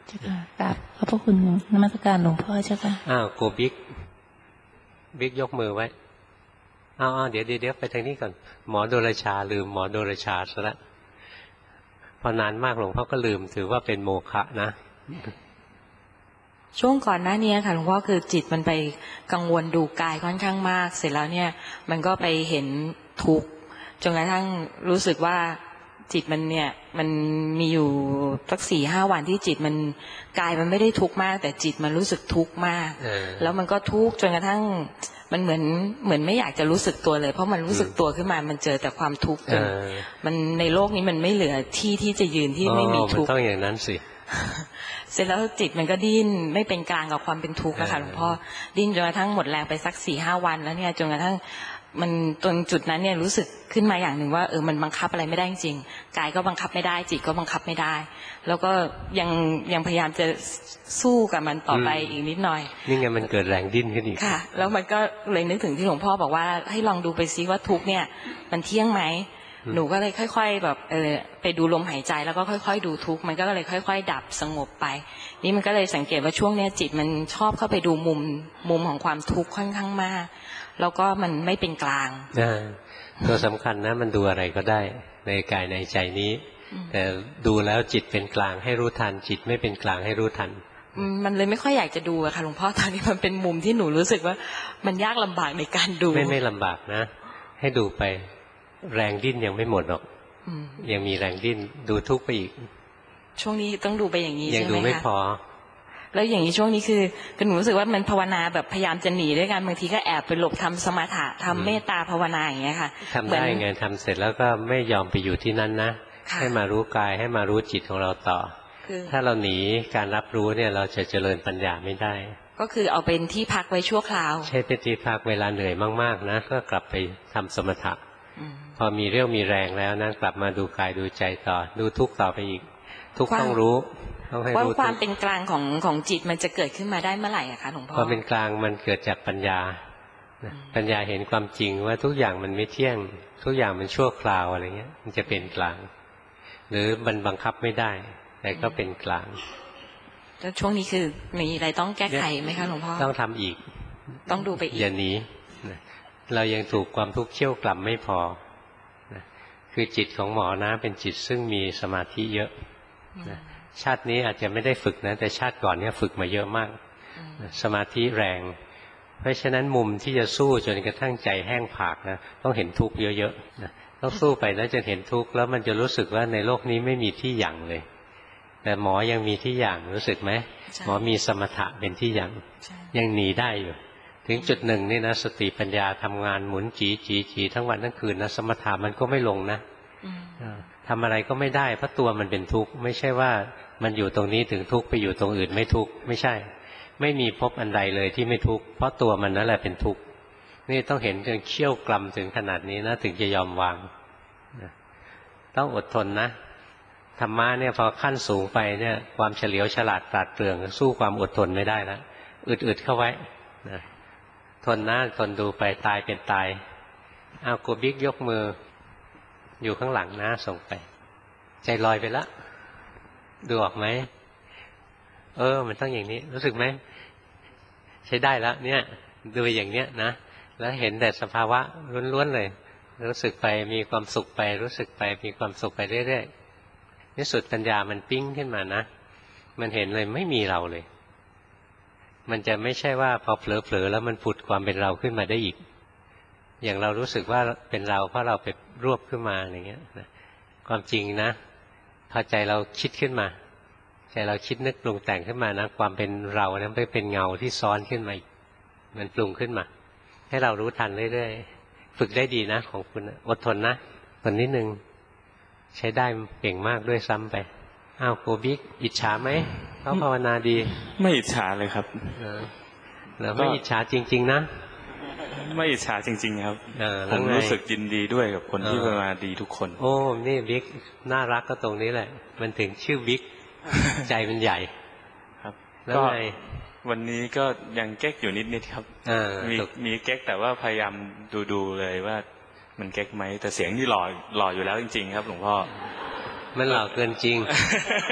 เจ้าค่ะกราบขอบพระคุณนมัสการหลวงพ่อเจ้าค่ะอ้าวโกบิ๊กบิ๊กยกมือไว้อ้าวเดี๋ยวเดี๋ยวไปทางนี้ก่อนหมอโดรชาลืมหมอโดรชาซะละพอนานมากหลวงพ่อก็ลืมถือว่าเป็นโมฆะนะช่วงก่อนหน้านี้ค่ะหลวงพ่อคือจิตมันไปกังวลดูกายค่อนข้างมากเสร็จแล้วเนี่ยมันก็ไปเห็นทุกข์จนกระทั่งรู้สึกว่าจิตมันเนี่ยมันมีอยู่สักสี่ห้าวันที่จิตมันกายมันไม่ได้ทุกข์มากแต่จิตมันรู้สึกทุกข์มากแล้วมันก็ทุกข์จนกระทั่งมันเหมือนเหมือนไม่อยากจะรู้สึกตัวเลยเพราะมันรู้สึกตัวขึ้นมามันเจอแต่ความทุกข์จนมันในโลกนี้มันไม่เหลือที่ที่จะยืนที่ไม่มีทุกข์ต้องอย่างนั้นสิเสร็จแล้วจิตมันก็ดิ้นไม่เป็นกลางกับความเป็นทุกข์นะคะหลวงพ่อดิ้นจนกระทั่งหมดแรงไปสักสี่ห้าวันแล้วเนี่ยจนกระทั่งมันตรงจุดนั้นเนี่ยรู้สึกขึ้นมาอย่างหนึ่งว่าเออมันบังคับอะไรไม่ได้จริงกายก็บังคับไม่ได้จิตก็บังคับไม่ได้แล้วก็ยังยังพยายามจะสู้กับมันต่อไปอีกนิดหน่อยนี่ไงมันเกิดแรงดิ้นขึ้นอีกค่ะแล้วมันก็เลยนึกถึงที่หลวงพ่อบอกว่าให้ลองดูไปซิว่าทุกข์เนี่ยมันเที่ยงไหมหนูก็เลยค่อยๆแบบเออไปดูลมหายใจแล้วก็ค่อยๆดูทุกข์มันก็เลยค่อยๆดับสงบไปนี่มันก็เลยสังเกตว่าช่วงเนี้ยจิตมันชอบเข้าไปดูมุมมุมของความทุกข์ค่อนข้างมากแล้วก็มันไม่เป็นกลางตัวสำคัญนะมันดูอะไรก็ได้ในกายในใจนี้แต่ดูแล้วจิตเป็นกลางให้รู้ทันจิตไม่เป็นกลางให้รู้ทันมันเลยไม่ค่อยอยากจะดูอะค่ะหลวงพ่อตอนนี้มันเป็นมุมที่หนูรู้สึกว่ามันยากลำบากในการดูไม่ไม่ลำบากนะให้ดูไปแรงดิ้นยังไม่หมดหรอกยังมีแรงดิ้นดูทุกข์ไปอีกช่วงนี้ต้องดูไปอย่างนี้ใช่ไหมคะยังดูไม่พอแล้วอย่างนี้ช่วงนี้คือคือหนูรู้สึกว่ามันภาวนาแบบพยายามจะหนีด้วยกันบางทีก็แอบไปหลบทำสมถะทำเมตตาภาวนาอย่างเงี้ยค่ะทำได้ไงทำเสร็จแล้วก็ไม่ยอมไปอยู่ที่นั่นนะให้มารู้กายให้มารู้จิตของเราต่อถ้าเราหนีการรับรู้เนี่ยเราจะเจริญปัญญาไม่ได้ก็คือเอาเป็นที่พักไว้ชั่วคราวใช่เป็นที่พักเวลาเหนื่อยมากๆนะก็กลับไปทำสมถะพอมีเรี่ยวมีแรงแล้วนะกลับมาดูกายดูใจต่อดูทุกข์ต่อไปอีกทุกข์ต้องรู้ต้องให้รู้ว่าความเป็นกลางของของจิตมันจะเกิดขึ้นมาได้เมื่อไหร่อะคะหลวงพ่อความเป็นกลางมันเกิดจากปัญญาปัญญาเห็นความจริงว่าทุกอย่างมันไม่เที่ยงทุกอย่างมันชั่วคราวอะไรเงี้ยมันจะเป็นกลางหรือมันบังคับไม่ได้แต่ก็เป็นกลางแล้วช่วงนี้คือมีอะไรต้องแก้ไขไหมคะหลวงพ่อต้องทำอีกต้องดูไปอีกอย่าหนีเรายังถูกความทุกข์เชี่ยวกล่ำไม่พอคือจิตของหมอนะเป็นจิตซึ่งมีสมาธิเยอะชาตินี้อาจจะไม่ได้ฝึกนะแต่ชาติก่อนเนี่ยฝึกมาเยอะมากสมาธิแรงเพราะฉะนั้นมุมที่จะสู้จนกระทั่งใจแห้งผากนะต้องเห็นทุกข์เยอะๆต้องสู้ไปแล้วจะเห็นทุกข์แล้วมันจะรู้สึกว่าในโลกนี้ไม่มีที่หยั่งเลยแต่หมอยังมีที่หยั่งรู้สึกไหมหมอมีสมถะเป็นที่หยั่งยังหนีได้อยู่ถึงจุดหนึ่งนี่นะสติปัญญาทำงานหมุนจีจีจีทั้งวันทั้งคืนนะสมถะมันก็ไม่ลงนะทำอะไรก็ไม่ได้เพราะตัวมันเป็นทุกข์ไม่ใช่ว่ามันอยู่ตรงนี้ถึงทุกข์ไปอยู่ตรงอื่นไม่ทุกข์ไม่ใช่ไม่มีภพอันใดเลยที่ไม่ทุกข์เพราะตัวมันนั่นแหละเป็นทุกข์นี่ต้องเห็นจนเขี้ยวกลำถึงขนาดนี้นะถึงจะยอมวางต้องอดทนนะธรรมะเนี่ยพอขั้นสูงไปเนี่ยความเฉลียวฉลาดปราดเปรื่องสู้ความอดทนไม่ได้แล้วอึดๆเข้าไว้นะทนนะทนดูไปตายเป็นตายเอาโกบิ๊กยกมืออยู่ข้างหลังนะส่งไปใจลอยไปแล้วดูออกไหมเออมันต้องอย่างนี้รู้สึกไหมใช้ได้แล้วเนี่ยดูอย่างเนี้ยนะแล้วเห็นแต่สภาวะล้วนๆเลยรู้สึกไปมีความสุขไปรู้สึกไปมีความสุขไปเรื่อยๆที่สุดปัญญามันปิ้งขึ้นมานะมันเห็นเลยไม่มีเราเลยมันจะไม่ใช่ว่าพอเผลอๆแล้วมันผุดความเป็นเราขึ้นมาได้อีกอย่างเรารู้สึกว่าเป็นเราเพราะเราไปรวบขึ้นมาอย่างเงี้ยนะความจริงนะพอใจเราคิดขึ้นมาใจเราคิดนึกปรุงแต่งขึ้นมานะความเป็นเราเนี่ยไปเป็นเงาที่ซ้อนขึ้นมามันปรุงขึ้นมาให้เรารู้ทันเรื่อยๆฝึกได้ดีนะของคุณอดทนนะทนนิดนึงใช้ได้เก่งมากด้วยซ้ำไปอ้าวโกบิ๊กอิจฉาไหมเขาภาวนาดีไม่อิจฉาเลยครับแล้วไม่อิจฉาจริงๆนะไม่อิจฉาจริงๆครับผมรู้สึกยินดีด้วยกับคนที่ภาวนาดีทุกคนโอ้นี่บิ๊กน่ารักก็ตรงนี้แหละมันถึงชื่อบิ๊กใจมันใหญ่ครับแล้วไงวันนี้ก็ยังเก๊กอยู่นิดๆครับมีมีเก๊กแต่ว่าพยายามดูๆเลยว่ามันเก๊กไหมแต่เสียงที่หล่อหล่ออยู่แล้วจริงๆครับหลวงพ่อมันหล่อเกินจริง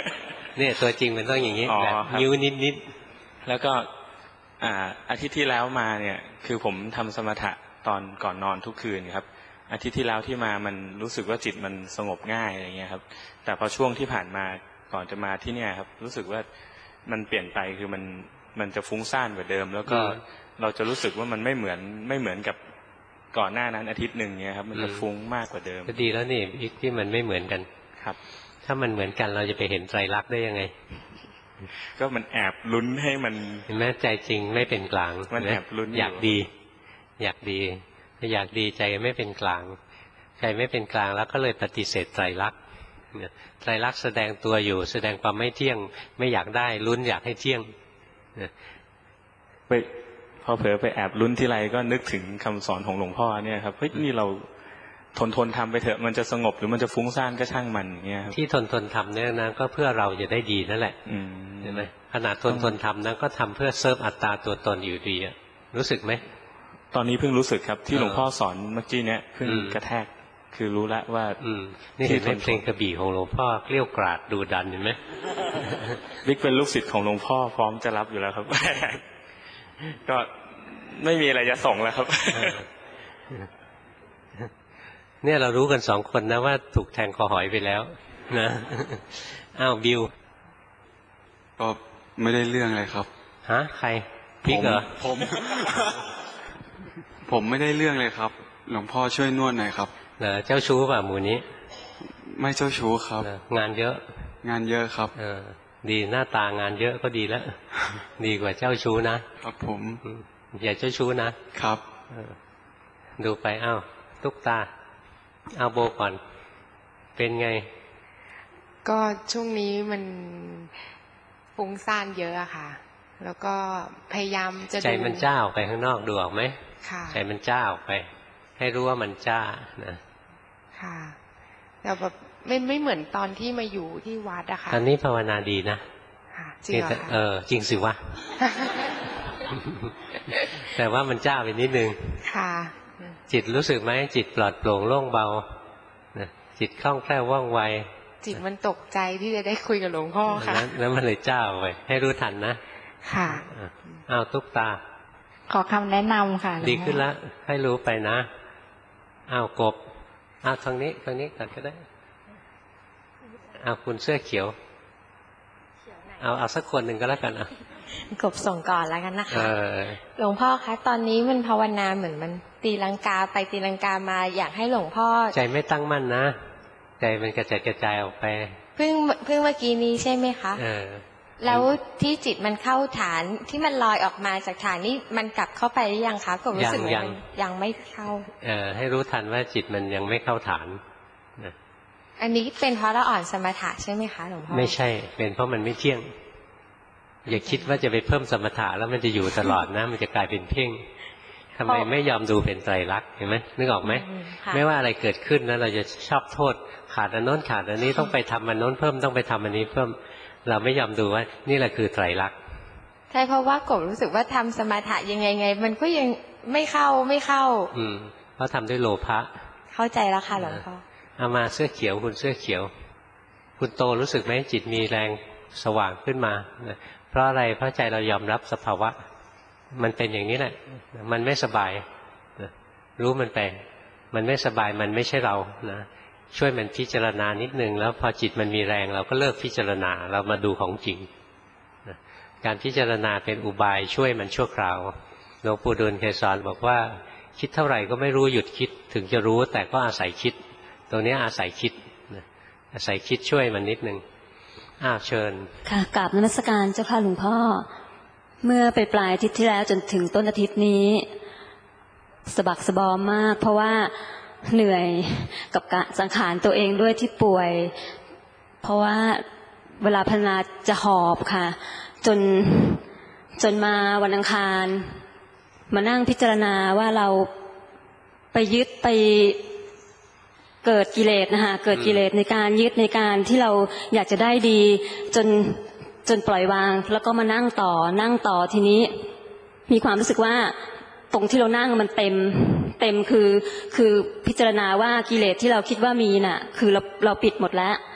เนี่ยตัวจริงมันต้องอย่างนี้แบบนิ้วนิดๆแล้วก็อ่าอาทิตย์ที่แล้วมาเนี่ยคือผมทำสมถะตอนก่อนนอนทุกคืนครับอาทิตย์ที่แล้วที่มามันรู้สึกว่าจิตมันสงบง่ายอะไรเงี้ยครับแต่พอช่วงที่ผ่านมาก่อนจะมาที่เนี่ยครับรู้สึกว่ามันเปลี่ยนไปคือมันมันจะฟุ้งซ่านกว่าเดิมแล้วก็เราจะรู้สึกว่ามันไม่เหมือนไม่เหมือนกับก่อนหน้านั้นอาทิตย์หนึ่งเนี่ยครับมันจะฟุ้งมากกว่าเดิมก็ดีแล้วนี่อีกที่มันไม่เหมือนกันครับถ้ามันเหมือนกันเราจะไปเห็นไตรลักษณ์ได้ยังไงก็มันแอบลุ้นให้มันเห็นไหมใจจริงไม่เป็นกลางมันแอบลุ้นอยากดีอยากดีถ้าอยากดีใจไม่เป็นกลางใจไม่เป็นกลางแล้วก็เลยปฏิเสธไตรลักษณ์ไตรลักษณ์แสดงตัวอยู่แสดงความไม่เที่ยงไม่อยากได้ลุ้นอยากให้เที่ยงไปพอเผลอไปแอบลุ้นที่ไรก็นึกถึงคำสอนของหลวงพ่อเนี่ยครับเฮ้ยนี่เราทนทนทำไปเถอะมันจะสงบหรือมันจะฟุ้งซ่านก็ช่างมันอย่างเงี้ยที่ทนทนทำเนี่ยนะก็เพื่อเราจะได้ดีนั่นแหละเห็นไหมขนาดทนทนทำนั้นก็ทำเพื่อเซิร์ฟอัตตาตัวตนอยู่ดีรู้สึกไหมตอนนี้เพิ่งรู้สึกครับที่หลวงพ่อสอนเมื่อกี้เนี้ยเพิ่งกระแทกคือรู้แล้วว่านี่เห็นเพลงกระบี่ของหลวงพ่อเกลี้ยกล่อมดูดันเห็นไหมบิ๊กเป็นลูกศิษย์ของหลวงพ่อพร้อมจะรับอยู่แล้วครับก็ไม่มีอะไรจะส่งแล้วครับเนี่ยเรารู้กันสองคนนะว่าถูกแทงคอหอยไปแล้วนะอ้าวบิวก็ไม่ได้เรื่องอะไรครับฮะใครพี่เหรอผมผมไม่ได้เรื่องเลยครับหลวงพ่อช่วยนวดหน่อยครับเหรอเจ้าชู้ป่ะหมู่นี้ไม่เจ้าชู้ครับงานเยอะงานเยอะครับเออดีหน้าตางานเยอะก็ดีแล้วดีกว่าเจ้าชู้นะครับผมอย่าเจ้าชู้นะครับดูไปอ้าวตุ๊กตาเอาโบก่อนเป็นไงก็ช่วงนี้มันฟุ้งซ่านเยอะอะค่ะแล้วก็พยายามจะใจมันจ้าออกไปข้างนอกดูออกไหมใจมันจ้าออกไปให้รู้ว่ามันจ้านะค่ะแต่แบบไม่ไม่เหมือนตอนที่มาอยู่ที่วัดอะค่ะตอนนี้ภาวนาดีนะจริงเหรอเออจริงสิวะแต่ว่ามันจ้าไปนิดนึงค่ะจิตรู้สึกไหมจิตปลอดโปร่งโล่งเบาจิตคล่องแคล่วว่องไวจิตมันตกใจที่จะได้คุยกับหลวงพ่อค่ะแล้วมันเลยจ้าไปให้รู้ทันนะค่ะอ้าวตุ๊กตาขอคำแนะนำค่ะดีขึ้นแล้วให้รู้ไปนะอ้าวกบอ้าวทางนี้ทางนี้ก่อนก็ได้อ้าวคุณเสื้อเขียวเอาเอาสักคนหนึ่งก็แล้วกันอ่ะกบส่งก่อนแล้วกันนะคะหลวงพ่อคะตอนนี้มันภาวนาเหมือนมันตีลังกาไปตีลังกามาอยากให้หลวงพ่อใจไม่ตั้งมั่นนะใจมันกระจายกระจายออกไปเพิ่งเพิ่งเมื่อกี้นี้ใช่ไหมคะเออแล้วที่จิตมันเข้าฐานที่มันลอยออกมาจากฐานนี่มันกลับเข้าไปหรือยังคะก็รู้สึกมันยังไม่เข้าเออให้รู้ทันว่าจิตมันยังไม่เข้าฐานนะอันนี้เป็นเพราะเราอ่อนสมถะใช่ไหมคะหลวงพ่อไม่ใช่เป็นเพราะมันไม่เที่ยงอย่าคิดว่าจะไปเพิ่มสมถะแล้วมันจะอยู่ตลอดนะมันจะกลายเป็นเพ่งทำไมไม่ยอมดูเป็นไตรลักษณ์เห็นไหมนึกออกไหมไม่ว่าอะไรเกิดขึ้นนะเราจะชอบโทษขาดอันโน้นขาดอันนี้ต้องไปทำอันโน้นเพิ่มต้องไปทำอันนี้เพิ่มเราไม่ยอมดูว่านี่แหละคือไตรลักษณ์ใช่เพราะว่ากบรู้สึกว่าทำสมถะยังไงไงมันก็ยังไม่เข้าไม่เข้าอืมเพราะทำด้วยโลภะเข้าใจแล้วค่ะหลวงพ่อเอามาเสื้อเขียวคุณเสื้อเขียวคุณโตรู้สึกไหมจิตมีแรงสว่างขึ้นมาเพราะอะไรเพราะใจเรายอมรับสภาวะมันเป็นอย่างนี้แหละมันไม่สบายรู้มันไปมันไม่สบายมันไม่ใช่เรานะช่วยมันพิจารณานิดนึงแล้วพอจิตมันมีแรงเราก็เลิกพิจารณาเรามาดูของจริงการพิจารณาเป็นอุบายช่วยมันชั่วคราวหลวงปู่ดูลย์เคยสอนบอกว่าคิดเท่าไหร่ก็ไม่รู้หยุดคิดถึงจะรู้แต่ก็อาศัยคิดตรงนี้อาศัยคิดอาศัยคิดช่วยมันนิดนึงอ้าวเชิญค่ะกราบนมัสการเจ้าค่ะหลวงพ่อเมื่อไปปลายอาทิตย์ที่แล้วจนถึงต้นอาทิตย์นี้สะบักสะบอมมากเพราะว่าเหนื่อยกับการสังขารตัวเองด้วยที่ป่วยเพราะว่าเวลาภาวนาจะหอบค่ะจนจนมาวันอังคารมานั่งพิจารณาว่าเราไปยึดไปเกิดกิเลสนะคะเกิดกิเลสในการยึดในการที่เราอยากจะได้ดีจนจนปล่อยวางแล้วก็มานั่งต่อนั่งต่อทีนี้มีความรู้สึกว่าตรงที่เรานั่งมันเต็มเต็มคือคือพิจารณาว่ากิเลสที่เราคิดว่ามีน่ะคือเราเราปิดหมดแล้ว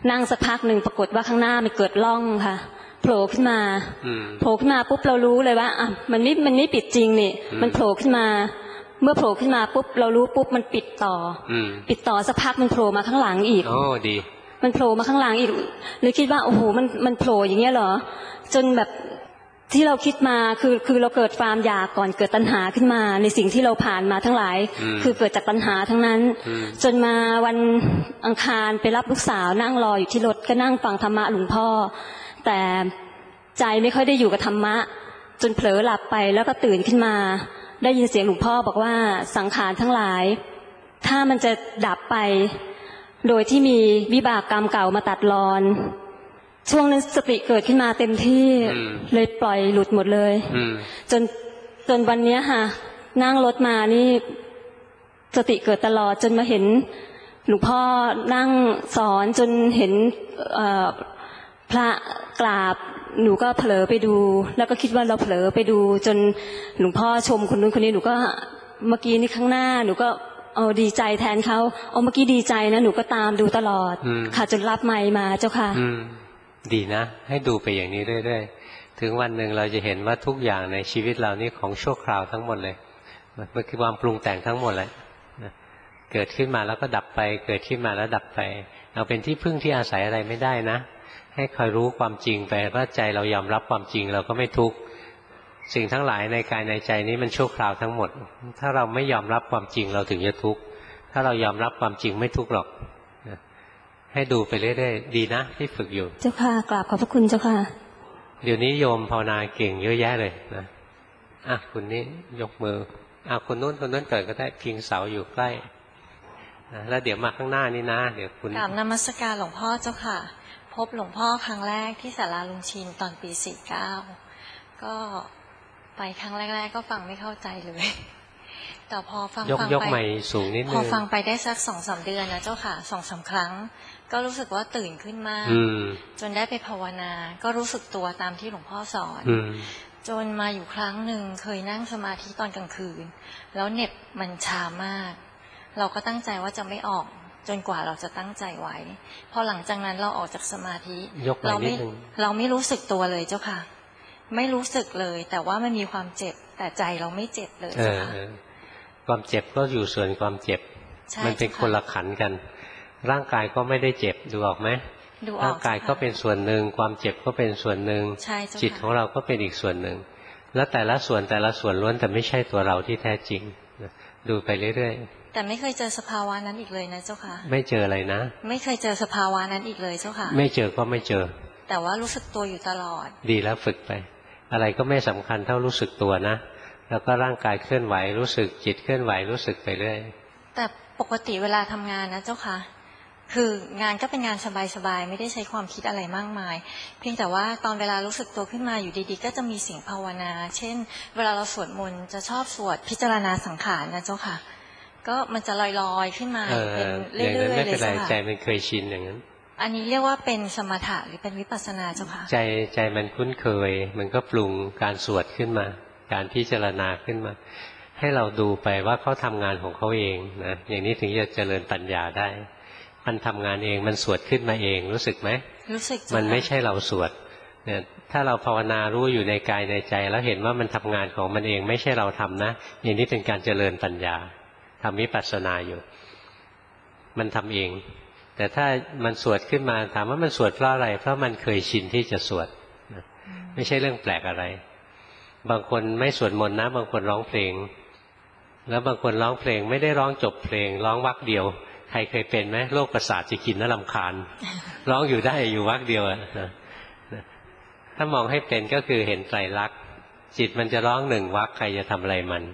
นั่งสักพักหนึ่งปรากฏว่าข้างหน้ามันเกิดร่องค่ะโผล่ขึ้นมาโผล่ขึ้นมาปุ๊บเรารู้เลยว่าอ่ะมันไม่มันไม่ปิดจริงนี่มันโผล่ขึ้นมาเมื่อโผล่ขึ้นมาปุ๊บเรารู้ปุ๊บมันปิดต่อปิดต่อสักพักมันโผล่มาข้างหลังอีกโอ้ดีมันโผล่มาข้างหลังอีกเลยคิดว่าโอ้โหมันมันโผล่อย่างเงี้ยเหรอจนแบบที่เราคิดมาคือคือเราเกิดความอยากก่อนเกิดตัณหาขึ้นมาในสิ่งที่เราผ่านมาทั้งหลายคือเกิดจากตัณหาทั้งนั้นจนมาวันอังคารไปรับลูกสาวนั่งรออยู่ที่รถก็นั่งฟังธรรมะหลวงพ่อแต่ใจไม่ค่อยได้อยู่กับธรรมะจนเผลอหลับไปแล้วก็ตื่นขึ้นมาได้ยินเสียงหลวงพ่อบอกว่าสังขารทั้งหลายถ้ามันจะดับไปโดยที่มีวิบากกรรมเก่ามาตัดรอนช่วงนั้นสติเกิดขึ้นมาเต็มที่เลยปล่อยหลุดหมดเลยจนจนวันนี้ค่ะนั่งรถมานี่สติเกิดตลอดจนมาเห็นหลวงพ่อนั่งสอนจนเห็นพระกราบหนูก็เผลอไปดูแล้วก็คิดว่าเราเผลอไปดูจนหลวงพ่อชมคนนู้นคนนี้หนูก็เมื่อกี้นี่ข้างหน้าหนูก็เออดีใจแทนเขาเอาเมื่อกี้ดีใจนะหนูก็ตามดูตลอดค่ะจนรับไมค์มาเจ้าค่ะดีนะให้ดูไปอย่างนี้เรื่อยๆถึงวันหนึ่งเราจะเห็นว่าทุกอย่างในชีวิตเรานี่ของชั่วคราวทั้งหมดเลยมันคือความปรุงแต่งทั้งหมดเลยเกิดขึ้นมาแล้วก็ดับไปเกิดขึ้นมาแล้วดับไปเราเป็นที่พึ่งที่อาศัยอะไรไม่ได้นะให้คอยรู้ความจริงไปว่าใจเรายอมรับความจริงเราก็ไม่ทุกข์สิ่งทั้งหลายในกายในใจนี้มันชั่วคราวทั้งหมดถ้าเราไม่ยอมรับความจริงเราถึงจะทุกข์ถ้าเรายอมรับความจริงไม่ทุกข์หรอกให้ดูไปเรื่อยๆดีนะที่ฝึกอยู่เจ้าค่ะกราบขอบพระคุณเจ้าค่ะเดี๋ยวนี้โยมภาวนาเก่งเยอะแยะเลยนะอ่ะคุณนี้ยกมืออ่ะคนนู้นคนนั้นเกิดก็ได้พิงเสาอยู่ใกล้นะแล้วเดี๋ยวมาข้างหน้านี่นะเดี๋ยวคุณกราบนมัสการหลวงพ่อเจ้าค่ะพบหลวงพ่อครั้งแรกที่ศาลาลุงชินตอนปีสี่เก้าก็ไปครั้งแรกๆก็ฟังไม่เข้าใจเลยแต่พอฟังฟังไปพอฟังไปได้สักสองสามเดือนนะเจ้าค่ะสองสามครั้งก็รู้สึกว่าตื่นขึ้นมากจนได้ไปภาวนาก็รู้สึกตัวตามที่หลวงพ่อสอนจนมาอยู่ครั้งหนึ่งเคยนั่งสมาธิตอนกลางคืนแล้วเหน็บมันชามากเราก็ตั้งใจว่าจะไม่ออกจนกว่าเราจะตั้งใจไว้พอหลังจากนั้นเราออกจากสมาธิเราไม่เราไม่รู้สึกตัวเลยเจ้าค่ะไม่รู้สึกเลยแต่ว่ามันมีความเจ็บแต่ใจเราไม่เจ็บเลยเจ้าค่ะความเจ็บก็อยู่ส่วนความเจ็บมันเป็นคนละขันกันร่างกายก็ไม่ได้เจ็บดูออกไหมร่างกายก็เป็นส่วนหนึ่งความเจ็บก็เป็นส่วนหนึ่งจิตของเราก็เป็นอีกส่วนหนึ่งแล้วแต่ละส่วนแต่ละส่วนล้วนแต่ไม่ใช่ตัวเราที่แท้จริงดูไปเรื่อยๆแต่ไม่เคยเจอสภาวะนั้นอีกเลยนะเจ้าค่ะไม่เจออะไรนะไม่เคยเจอสภาวะนั้นอีกเลยเจ้าค่ะไม่เจอก็ไม่เจอแต่ว่ารู้สึกตัวอยู่ตลอดดีแล้วฝึกไปอะไรก็ไม่สำคัญเท่ารู้สึกตัวนะแล้วก็ร่างกายเคลื่อนไหวรู้สึกจิตเคลื่อนไหวรู้สึกไปเรื่อยแต่ปกติเวลาทำงานนะเจ้าค่ะคืองานก็เป็นงานสบายๆไม่ได้ใช้ความคิดอะไรมากมายเพียงแต่ว่าตอนเวลารู้สึกตัวขึ้นมาอยู่ดีๆก็จะมีเสียงภาวนาเช่นเวลาเราสวดมนต์จะชอบสวดพิจารณาสังขารนะเจ้าค่ะก็มันจะลอยๆขึ้นมาเป็นเรื่อยๆเลยเจ้าค่ะใจมันเคยชินอย่างนั้นอันนี้เรียกว่าเป็นสมถะหรือเป็นวิปัสสนาเจ้าค่ะใจใจมันคุ้นเคยมันก็ปรุงการสวดขึ้นมาการพิจารณาขึ้นมาให้เราดูไปว่าเขาทำงานของเขาเองนะอย่างนี้ถึงจะเจริญปัญญาได้มันทำงานเองมันสวดขึ้นมาเองรู้สึกไหมรู้สึกมันไม่ใช่เราสวดเนี่ยถ้าเราภาวนารู้อยู่ในกายในใจแล้วเห็นว่ามันทำงานของมันเองไม่ใช่เราทำนะอย่างนี้เป็นการเจริญปัญญาทำวิปัสสนาอยู่มันทำเองแต่ถ้ามันสวดขึ้นมาถามว่ามันสวดเพราะอะไรเพราะมันเคยชินที่จะสวดไม่ใช่เรื่องแปลกอะไรบางคนไม่สวดมนต์นะบางคนร้องเพลงแล้วบางคนร้องเพลงไม่ได้ร้องจบเพลงร้องวรรคเดียวใครเคยเป็นไหมโรคประสาทจะกินน่ารำคาญร้องอยู่ได้อยู่วรรคเดียวอะนะถ้ามองให้เป็นก็คือเห็นไตรลักษณ์จิตมันจะร้องหนึ่งวรรคใครจะทำอะไรมัน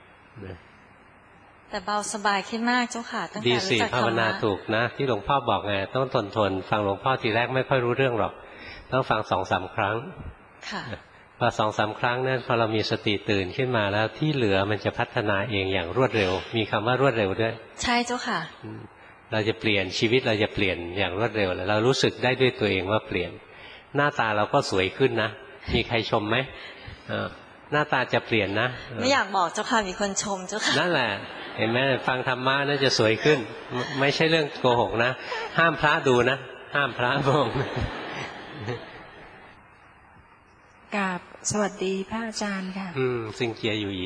แต่เบาสบายขึ้นมากเจ้าค่ะตั้งแต่ดีสิภาวนาถูกนะที่หลวงพ่อบอกไงต้องทนทนฟังหลวงพ่อทีแรกไม่ค่อยรู้เรื่องหรอกต้องฟังสองสามครั้งค่ะพอสองสามครั้งนั้นพอเรามีสติตื่นขึ้นมาแล้วที่เหลือมันจะพัฒนาเองอย่างรวดเร็วมีคำว่ารวดเร็วด้วยใช่เจ้าค่ะเราจะเปลี่ยนชีวิตเราจะเปลี่ยนอย่างรวดเร็วเลยเรารู้สึกได้ด้วยตัวเองว่าเปลี่ยนหน้าตาเราก็สวยขึ้นนะมีใครชมไหมหน้าตาจะเปลี่ยนนะไม่อยากบอกเจ้าค่ะมีคนชมเจ้าค่ะนั่นแหละเห็นไหมฟังธรรมะน่าจะสวยขึ้นไม่ใช่เรื่องโกหกนะห้ามพระดูนะห้ามพระมองกราบสวัสดีพระอาจารย์ค่ะอืมซิงเจียอยู่อี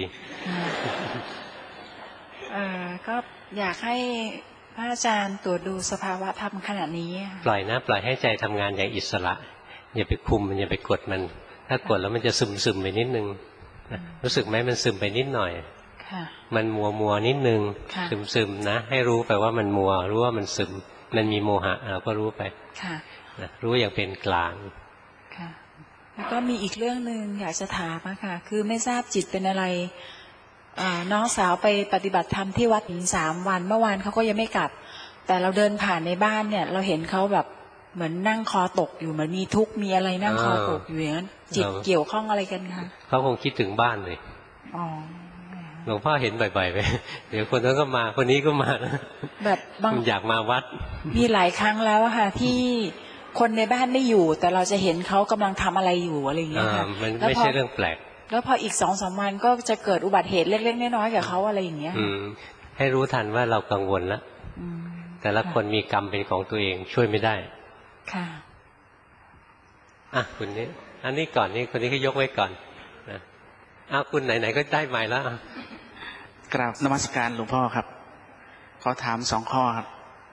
เอ่อก็อยากให้พระอาจารย์ตรวจดูสภาวะธรรมขณะนี้ปล่อยนะปล่อยให้ใจทำงานอย่างอิสระอย่าไปคุมมันอย่าไปกดมันถ้ากดแล้วมันจะซึมซึมไปนิดนึงรู้สึกไหมมันซึมไปนิดหน่อยมันมัวมัวนิดนึงซึมซึมนะให้รู้ไปว่ามันมัวรู้ว่ามันซึมมันมีโมหะเราก็รู้ไปนะรู้อย่างเป็นกลางค่ะแล้วก็มีอีกเรื่องหนึ่งอยากจะถามค่ะคือไม่ทราบจิตเป็นอะไรน้องสาวไปปฏิบัติธรรมที่วัดถึงสามวันเมื่อวานเขาก็ยังไม่กลับแต่เราเดินผ่านในบ้านเนี่ยเราเห็นเขาแบบเหมือนนั่งคอตกอยู่เหมือนมีทุกข์มีอะไรนั่งคอตกอยู่อย่างนั้นจิตเกี่ยวข้องอะไรกันคะเขาคงคิดถึงบ้านเลยหลวงพ่อเห็นบ่อยๆไปเดี๋ยวคนนั้นก็มาคนนี้ก็มาแบบบางอยากมาวัดมีหลายครั้งแล้วค่ะที่คนในบ้านไม่อยู่แต่เราจะเห็นเขากำลังทำอะไรอยู่อะไรอย่างเงี้ยค่ะมันไม่ใช่เรื่องแปลกแล้วพออีกสองสามวันก็จะเกิดอุบัติเหตุเล็กๆน้อยๆกับเขาอะไรอย่างเงี้ยให้รู้ทันว่าเรากังวลแล้วแต่ละคนมีกรรมเป็นของตัวเองช่วยไม่ได้ค่ะอ่ะคุณนี้อันนี้ก่อนนี่คนนี้ก็ยกไว้ก่อนนะอ้าวคุณไหนๆก็ได้ใหม่แล้วกราบนมัสการหลวงพ่อครับขอถามสองข้อครับ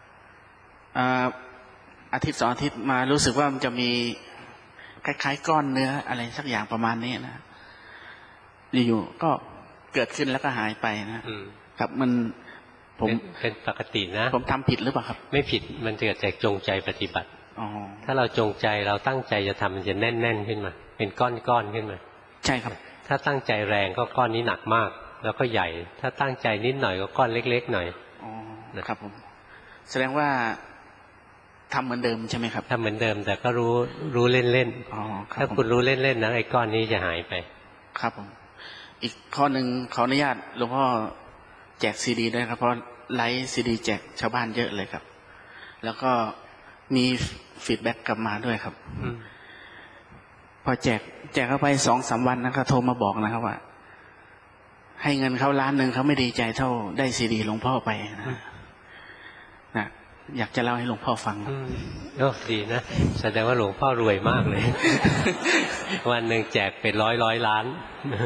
อาทิตย์สองอาทิตย์มารู้สึกว่ามันจะมีคล้ายๆก้อนเนื้ออะไรสักอย่างประมาณนี้นะอยู่ๆก็เกิดขึ้นแล้วก็หายไปนะครับมันผมเป็นปกตินะผมทำผิดหรือเปล่าครับไม่ผิดมันเกิดจากจงใจปฏิบัติถ้าเราจงใจเราตั้งใจจะทำมันจะแน่นๆขึ้นมาเป็นก้อนๆขึ้นมาใช่ครับถ้าตั้งใจแรงก็ก้อนนี้หนักมากแล้วก็ใหญ่ถ้าตั้งใจนิดหน่อยก็ก้อนเล็กๆหน่อยอ๋อนะครับผมแสดงว่าทำเหมือนเดิมใช่ไหมครับทำเหมือนเดิมแต่ก็รู้รู้เล่นๆถ้าคุณรู้เล่นๆนะไอ้ก้อนนี้จะหายไปครับผมอีกข้อหนึ่งขออนุญาตหลวงพ่อแจกซีดีด้วยครับเพราะไลฟ์ซีดีแจกชาวบ้านเยอะเลยครับแล้วก็มีฟีดแบ็กกลับมาด้วยครับพอแจกแจกเข้าไปสองสามวันนะครับโทรมาบอกนะครับว่าให้เงินเขาล้านหนึ่งเขาไม่ดีใจเท่าได้ซีดีหลวงพ่อไปนะนะอยากจะเล่าให้หลวงพ่อฟังโอ้ดีนะแสดงว่าหลวงพ่อรวยมากเลยวันหนึ่งแจกเป็นร้อยร้อยล้าน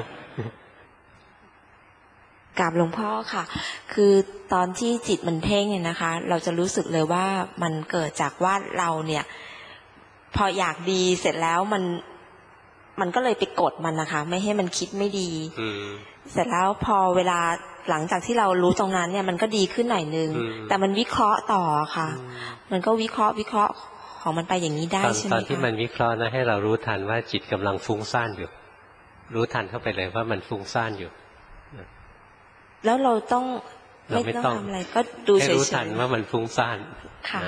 กราบหลวงพ่อค่ะคือตอนที่จิตมันเพ่งเนี่ยนะคะเราจะรู้สึกเลยว่ามันเกิดจากว่าเราเนี่ยพออยากดีเสร็จแล้วมันมันก็เลยไปกดมันนะคะไม่ให้มันคิดไม่ดีเสร็จแล้วพอเวลาหลังจากที่เรารู้ตรงนั้นเนี่ยมันก็ดีขึ้นหน่อยนึงแต่มันวิเคราะห์ต่อค่ะมันก็วิเคราะห์วิเคราะห์ของมันไปอย่างนี้ได้ใช่ไหมคะตอนที่มันวิเคราะห์นะให้เรารู้ทันว่าจิตกำลังฟุ้งซ่านอยู่รู้ทันเข้าไปเลยว่ามันฟุ้งซ่านอยู่แล้วเราต้องไม่ต้องทำอะไรก็ดูเฉยๆให้รู้ทันว่ามันฟุ้งซ่านค่ะ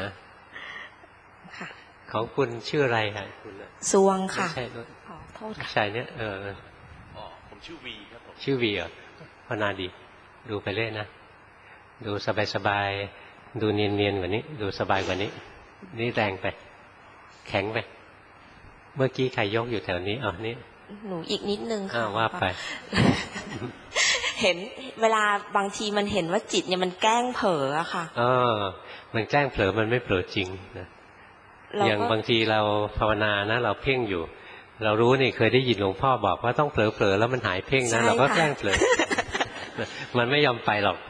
ของคุณชื่ออะไรคะคุณซวงค่ะใช่ขอโทษค่ะใช่เนี่ยเออผมชื่อวีครับผมชื่อวีเหรอพนาดีดูไปเรื่อยนะดูสบายๆดูเนียนๆกว่านี้ดูสบายกว่านี้นี่แรงไปแข็งไปเมื่อกี้ใครยกอยู่แถวนี้อ๋อนี่หนูอีกนิดนึงค่ะว่าไปเห็นเวลาบางทีมันเห็นว่าจิตเนี่ยมันแกล้งเผลออะค่ะเออมันแกล้งเผลอมันไม่เผลอจริงนะอย่างบางทีเราภาวนานะเราเพ่งอยู่เรารู้นี่เคยได้ยินหลวงพ่อบอกว่าต้องเผลอเผลอแล้วมันหายเพ่งนะเราก็แกล้งเผลอมันไม่ยอมไปหรอก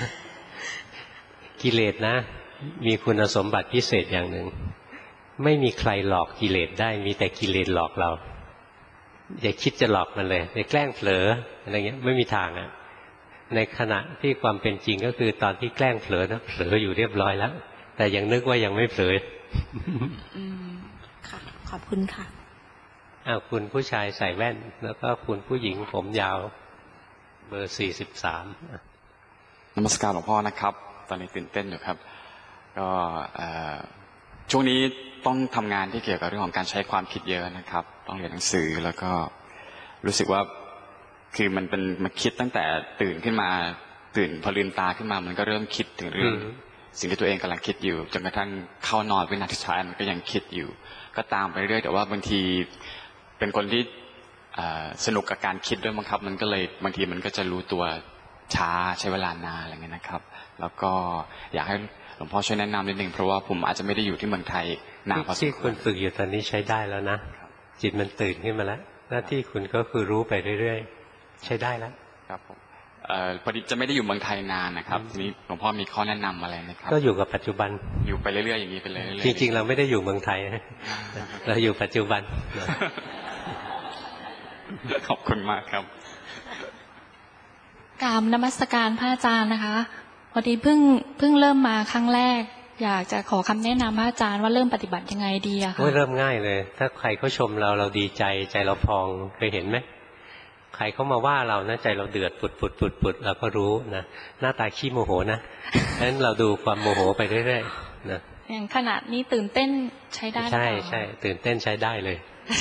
กิเลสนะมีคุณสมบัติพิเศษอย่างหนึ่งไม่มีใครหลอกกิเลสได้มีแต่กิเลสหลอกเราอย่าคิดจะหลอกมันเลยไปแกล้งเผลออะไรเงี้ยไม่มีทางอ่ะในขณะที่ความเป็นจริงก็คือตอนที่แกล้งเผลอนะเผลออยู่เรียบร้อยแล้วแต่ยังนึกว่ายังไม่เผลออืมค่ะขอบคุณค่ะอ้าวคุณผู้ชายใส่แว่นแล้วก็คุณผู้หญิงผมยาวเบอร์สี่สิบสามนมัสการหลวงพ่อนะครับตอนนี้ตื่นเต้นอยู่ครับก็ช่วงนี้ต้องทำงานที่เกี่ยวกับเรื่องของการใช้ความคิดเยอะนะครับต้องเรียนหนังสือแล้วก็รู้สึกว่าคือมันเป็นมาคิดตั้งแต่ตื่นขึ้นมาตื่นพอลืมตาขึ้นมามันก็เริ่มคิดถึงเรื่องสิ่งที่ตัวเองกำลังคิดอยู่จนกระทั่งเข้านอนวินาทีสุดท้ายมันก็ยังคิดอยู่ก็ตามไปเรื่อยแต่ว่าบางทีเป็นคนที่สนุกกับการคิดด้วยมั้งครับมันก็เลยบางทีมันก็จะรู้ตัวช้าใช้เวลานานอะไรเงี้ยนะครับแล้วก็อยากให้หลวงพ่อช่วยแนะนำนิดนึงเพราะว่าผมอาจจะไม่ได้อยู่ที่เมืองไทยนานพอสมควรที่คุณฝึกอยู่ตอนนี้ใช้ได้แล้วนะจิตมันตื่นขึ้นมาแล้วหน้าที่คุณก็คือรู้ไปเรื่อยๆใช้ได้แล้วครับผมเอ่อพอดีจะไม่ได้อยู่เมืองไทยนานนะครับทีนี้หลวงพ่อมีข้อแนะนำอะไรไหมครับก็อยู่กับปัจจุบันอยู่ไปเรื่อยๆอย่างนี้ไปเรื่อยๆจริงๆเราไม่ได้อยู่เมืองไทยเราอยู่ปัจจุบันขอบคุณมากครับกราบนมัสการพระอาจารย์นะคะพอดีเพิ่งเพิ่งเริ่มมาครั้งแรกอยากจะขอคำแนะนำพระอาจารย์ว่าเริ่มปฏิบัติยังไงดีอะค่ะเริ่มง่ายเลยถ้าใครเขาชมเราเราดีใจใจเราพองเคยเห็นไหมใครเขามาว่าเรานะใจเราเดือดปุดปุดปุดปุดเราก็รู้นะหน้าตาขี้โมโหนะงั้นเราดูความโมโหไปเรื่อยๆนะอย่างขนาดนี้ตื่นเต้นใช้ได้ใช่ใช่ตื่นเต้นใช้ได้เลย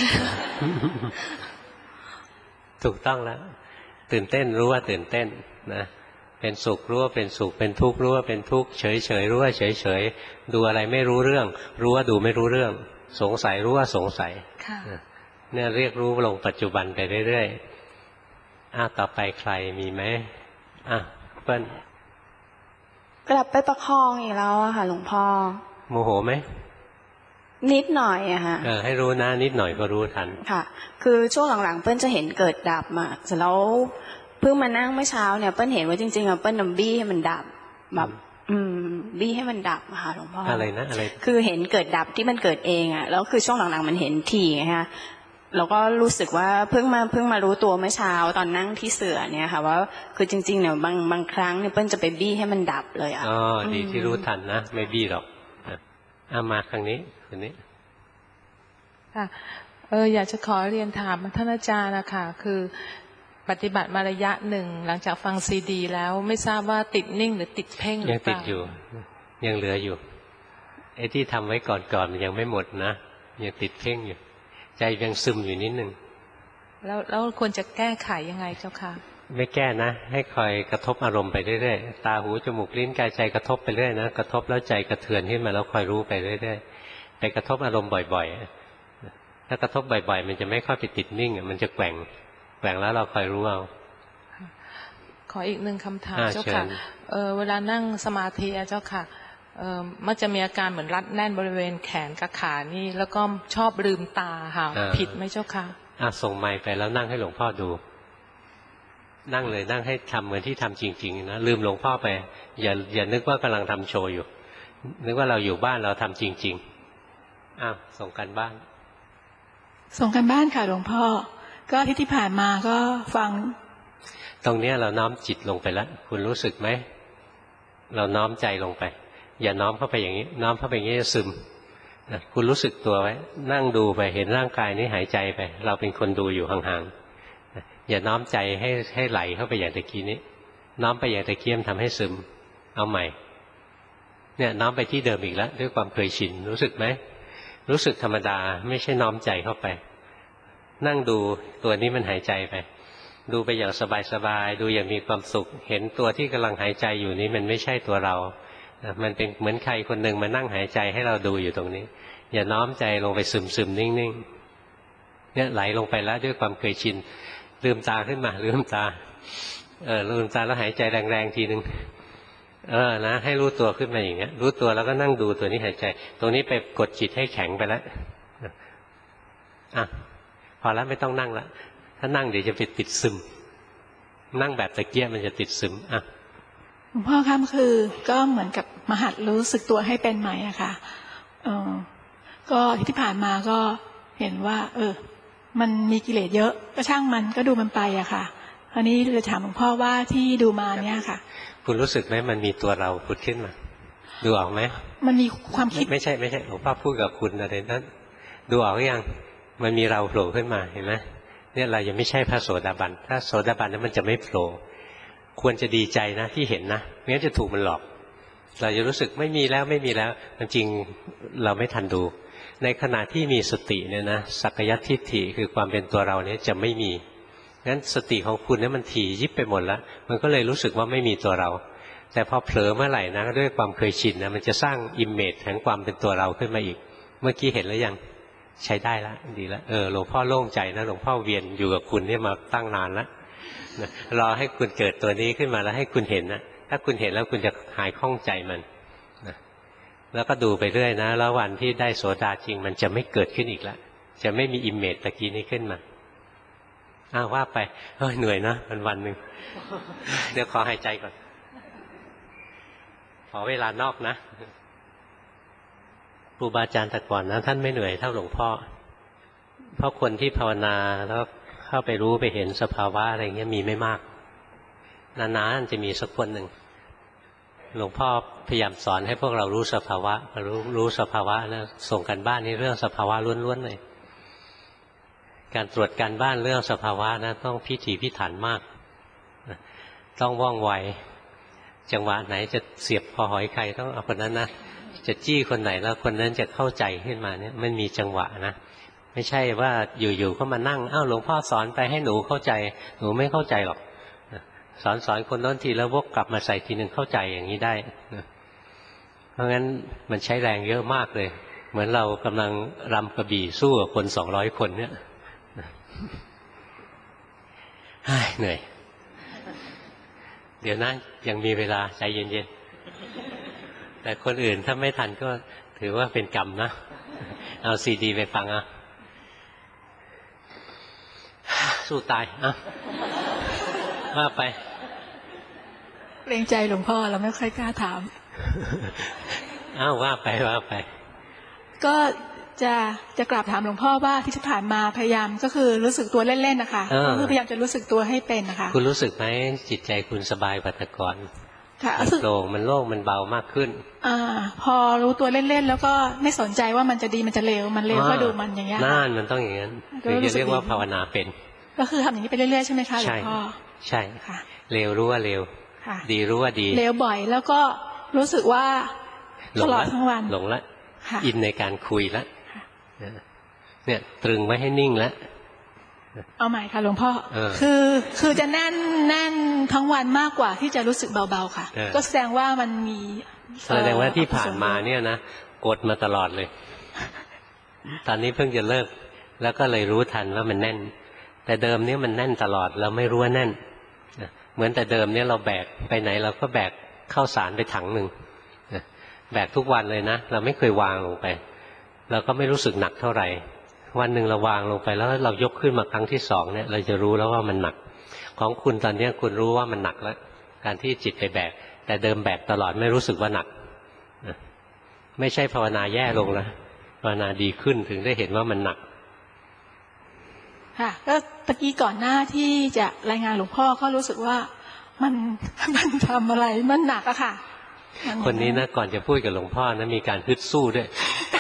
ถูกต้องแล้วตื่นเต้นรู้ว่าตื่นเต้นนะเป็นสุขรู้ว่าเป็นสุขเป็นทุกข์รู้ว่าเป็นทุกข์เฉยเฉยรู้ว่าเฉยเฉยดูอะไรไม่รู้เรื่องรู้ว่าดูไม่รู้เรื่องสงสัยรู้ว่าสงสัยเนี่ยเรียกรู้ลงปัจจุบันไปเรื่อยๆอ่ะต่อไปใครมีไหมอ่ะเปิ้ลกลับไปประคองอีกแล้วอะค่ะหลวงพ่อโมโหไหมนิดหน่อยอะฮะเออให้รู้นะนิดหน่อยก็รู้ทันค่ะคือช่วงหลังๆเปิ้ลจะเห็นเกิดดับมาเสร็จแล้วเพิ่งมานั่งเมื่อเช้าเนี่ยเปิ้ลเห็นว่าจริงๆอะเปิ้ลนำบี้ให้มันดับแบบอืมบี้ให้มันดับค่ะหลวงพ่ออะไรนะอะไรคือเห็นเกิดดับที่มันเกิดเองอะแล้วคือช่วงหลังๆมันเห็นทีไงฮะเราก็รู้สึกว่าเพิ่งมาเพิ่งมารู้ตัวเมื่อเช้าตอนนั่งที่เสื่อเนี่ยค่ะว่าคือจริงๆเนี่ยบางบางครั้งเนี่ยเปิ้ลจะไปบี้ให้มันดับเลยอ่ะอ๋อดีที่รู้ทันนะไม่บี้หรอกเอามาครั้งนี้คนนี้ค่ะเอออยากจะขอเรียนถามท่านอาจารย์นะคะคือปฏิบัติมาระยะหนึ่งหลังจากฟังซีดีแล้วไม่ทราบว่าติดนิ่งหรือติดเพ่งหรือเปล่ายังติดอยู่ยังเหลืออยู่ไอ้ที่ทำไว้ก่อนๆมันยังไม่หมดนะยังติดเพ่งอยู่ใจยังซึมอยู่นิดนึงแล้วแล้วควรจะแก้ไขยังไงเจ้าค่ะไม่แก้นะให้คอยกระทบอารมณ์ไปเรื่อยๆตาหูจมูกลิ้นกายใจกระทบไปเรื่อยนะกระทบแล้วใจกระเทือนขึ้นมาแล้วคอยรู้ไปเรื่อยๆไปกระทบอารมณ์บ่อยๆถ้ากระทบบ่อยๆมันจะไม่ค่อยไปติดนิ่งมันจะแกว่งแกว่งแล้วเราคอยรู้เอาขออีกหนึ่งคำถามเจ้าค่ะเออเวลานั่งสมาธิเจ้าค่ะเออมันจะมีอาการเหมือนรัดแน่นบริเวณแขนกับขานี่แล้วก็ชอบลืมตาค่ะผิดไหมเจ้าค่ะอ่ะส่งไมค์ไปแล้วนั่งให้หลวงพ่อดูนั่งเลยนั่งให้ทำเหมือนที่ทำจริงๆนะลืมหลวงพ่อไปอย่าอย่านึกว่ากำลังทำโชว์อยู่นึกว่าเราอยู่บ้านเราทำจริงๆอ้าวส่งกันบ้านส่งกันบ้านค่ะหลวงพ่อก็ที่ที่ผ่านมาก็ฟังตรงนี้เราน้อมจิตลงไปแล้วคุณรู้สึกไหมเราน้อมใจลงไปอย่าน้อมเข้าไปอย่างนี้น้อมเข้าไปอย่างนี้จะซึมนะคุณรู้สึกตัวไว้นั่งดูไปเห็นร่างกายนี้หายใจไปเราเป็นคนดูอยู่ห่างๆนะอย่าน้อมใจให้ให้ไหลเข้าไปอย่างตะกี้นี้น้อมไปอย่างตะกี้มันทำให้ซึมเอาใหม่เนี่ยน้อมไปที่เดิมอีกแล้วด้วยความเคยชินรู้สึกไหมรู้สึกธรรมดาไม่ใช่น้อมใจเข้าไปนั่งดูตัวนี้มันหายใจไปดูไปอย่างสบายๆดูอย่างมีความสุขเห็นตัวที่กำลังหายใจอยู่นี้มันไม่ใช่ตัวเรามันเป็นเหมือนใครคนหนึ่งมานั่งหายใจให้เราดูอยู่ตรงนี้อย่าน้อมใจลงไปซึมๆนิ่งๆเนี่ยไหลลงไปแล้วด้วยความเคยชินลืมตาขึ้นมาลืมตาเออลืมตาแล้วหายใจแรงๆทีนึงเออนะให้รู้ตัวขึ้นมาอย่างเงี้ยรู้ตัวแล้วก็นั่งดูตัวนี้หายใจตรงนี้ไปกดจิตให้แข็งไปแล้วอ่ะพอแล้วไม่ต้องนั่งละถ้านั่งเดี๋ยวจะไปติดซึมนั่งแบบตะเกียบมันจะติดซึมอ่ะหลวงพ่อคะคือก็เหมือนกับมหัดรู้สึกตัวให้เป็นใหม่อะค่ะเออก็ที่ผ่านมาก็เห็นว่าเออมันมีกิเลสเยอะก็ช่างมันก็ดูมันไปอะค่ะอันนี้เลยถามหลวงพ่อว่าที่ดูมาเนี่ยค่ะคุณรู้สึกไหมมันมีตัวเราผุดขึ้นมาดูออกไหมมันมีความคิดไม่ใช่ไม่ใช่หลวงพ่อพูดกับคุณอะไรนั้นดูออกหรือยังมันมีเราโผล่ขึ้นมาเห็นไหมเนี่ยเรายังไม่ใช่พระโสดาบันถ้าโสดาบันนั้นมันจะไม่โผล่ควรจะดีใจนะที่เห็นนะไม่งั้นจะถูกมันหลอกเราจะรู้สึกไม่มีแล้วไม่มีแล้วจริงเราไม่ทันดูในขณะที่มีสติเนี่ยนะสักยทิฏฐิคือความเป็นตัวเราเนี่ยจะไม่มีงั้นสติของคุณเนี่ยมันถี่ยิบไปหมดแล้วมันก็เลยรู้สึกว่าไม่มีตัวเราแต่พอเผลอเมื่อไหร่นะด้วยความเคยชินนะมันจะสร้างอิมเมจแห่งความเป็นตัวเราขึ้นมาอีกเมื่อกี้เห็นแล้วยังใช้ได้แล้วดีแล้วเออหลวงพ่อโล่งใจนะหลวงพ่อเวียนอยู่กับคุณเนี่ยมาตั้งนานแล้วนะรอให้คุณเกิดตัวนี้ขึ้นมาแล้วให้คุณเห็นนะถ้าคุณเห็นแล้วคุณจะหายข้องใจมันนะแล้วก็ดูไปเรื่อยนะแล้ววันที่ได้โสดาจริงมันจะไม่เกิดขึ้นอีกแล้วจะไม่มีอิมเมจตะกี้นี้ขึ้นมาอ้าวว่าไปเฮ้ยเหนื่อยนะวันวันหนึ่ง เดี๋ยวขอหายใจก่อนขอเวลานอกนะครูบาอาจารย์แต่ก่อนนะท่านไม่เหนื่อยเท่าหลวงพ่อเพราะคนที่ภาวนาแล้วเข้าไปรู้ไปเห็นสภาวะอะไรเงี้ยมีไม่มากนานๆจะมีสักคนหนึ่งหลวงพ่อพยายามสอนให้พวกเรารู้สภาวะรู้รู้สภาวะนะส่งกันบ้านนี่เรื่องสภาวะล้วนๆเลยการตรวจการบ้านเรื่องสภาวะนะต้องพิถีพิถันมากต้องว่องไวจังหวะไหนจะเสียบคอหอยใครต้องเอาคนนั้นนะจะจี้คนไหนแล้วคนนั้นจะเข้าใจขึ้นมาเนี่ยมันมีจังหวะนะไม่ใช่ว่าอยู่ๆก็มานั่งอ้าวหลวงพ่อสอนไปให้หนูเข้าใจหนูไม่เข้าใจหรอกสอนสอนคนโน้นทีแล้ววกกลับมาใส่ทีหนึ่งเข้าใจอย่างนี้ได้เพราะงั้นมันใช้แรงเยอะมากเลยเหมือนเรากำลังรำกระบี่สู้กับคนสองร้อยคนเนี่ยเหนื่อยเดี๋ยวนะยังมีเวลาใจเย็นๆแต่คนอื่นถ้าไม่ทันก็ถือว่าเป็นกรรมนะเอาซีดีไปฟังอ่ะสู้ตายอ่ะว่าไปเกรงใจหลวงพ่อเราไม่ค่อยกล้าถามอ้าวว่าไปว่าไปก็จะจะกราบถามหลวงพ่อว่าที่ผ่านมาพยายามก็คือรู้สึกตัวเล่นๆนะคะก็คือพยายามจะรู้สึกตัวให้เป็นนะคะคุณรู้สึกไหมจิตใจคุณสบายกว่าแต่ก่อนมันโปร่งมันโล่งมันเบามากขึ้นอ่าพอรู้ตัวเล่นๆแล้วก็ไม่สนใจว่ามันจะดีมันจะเลวมันเลวก็ดูมันอย่างเงี้ยน่านมันต้องอย่างนั้นคือจะเรียกว่าภาวนาเป็นก็คือทำอย่างนี้ไปเรื่อยๆใช่ไหมคะหลวงพ่อใช่ค่ะเลวรู้ว่าเลวดีรู้ว่าดีเลวบ่อยแล้วก็รู้สึกว่าตลอดทั้งวันหลงละอินในการคุยละเนี่ยตรึงไว้ให้นิ่งแล้วเอาใหม่ค่ะหลวงพ่อคือคือจะแน่นแน่นทั้งวันมากกว่าที่จะรู้สึกเบาๆค่ะก็แสดงว่ามันมีแสดงว่าที่ผ่านมาเนี่ยนะกดมาตลอดเลยตอนนี้เพิ่งจะเลิกแล้วก็เลยรู้ทันว่ามันแน่นแต่เดิมเนี่ยมันแน่นตลอดเราไม่รู้ว่าแน่นเหมือนแต่เดิมเนี่ยเราแบกไปไหนเราก็แบกข้าวสารไปถังหนึ่งแบกทุกวันเลยนะเราไม่เคยวางลงไปเราก็ไม่รู้สึกหนักเท่าไหร่วันหนึ่งเราวางลงไปแล้วเรายกขึ้นมาครั้งที่สองเนี่ยเราจะรู้แล้วว่ามันหนักของคุณตอนนี้คุณรู้ว่ามันหนักแล้วการที่จิตไปแบกแต่เดิมแบกตลอดไม่รู้สึกว่าหนักไม่ใช่ภาวนาแย่ลงนะภาวนาดีขึ้นถึงได้เห็นว่ามันหนักค่ะก็ตะกี้ก่อนหน้าที่จะรายงานหลวงพ่อก็รู้สึกว่ามันมันทำอะไรมันหนักอะค่ะคนนี้นะก่อนจะพูดกับหลวงพ่อนะมีการฮึดสู้ด้วย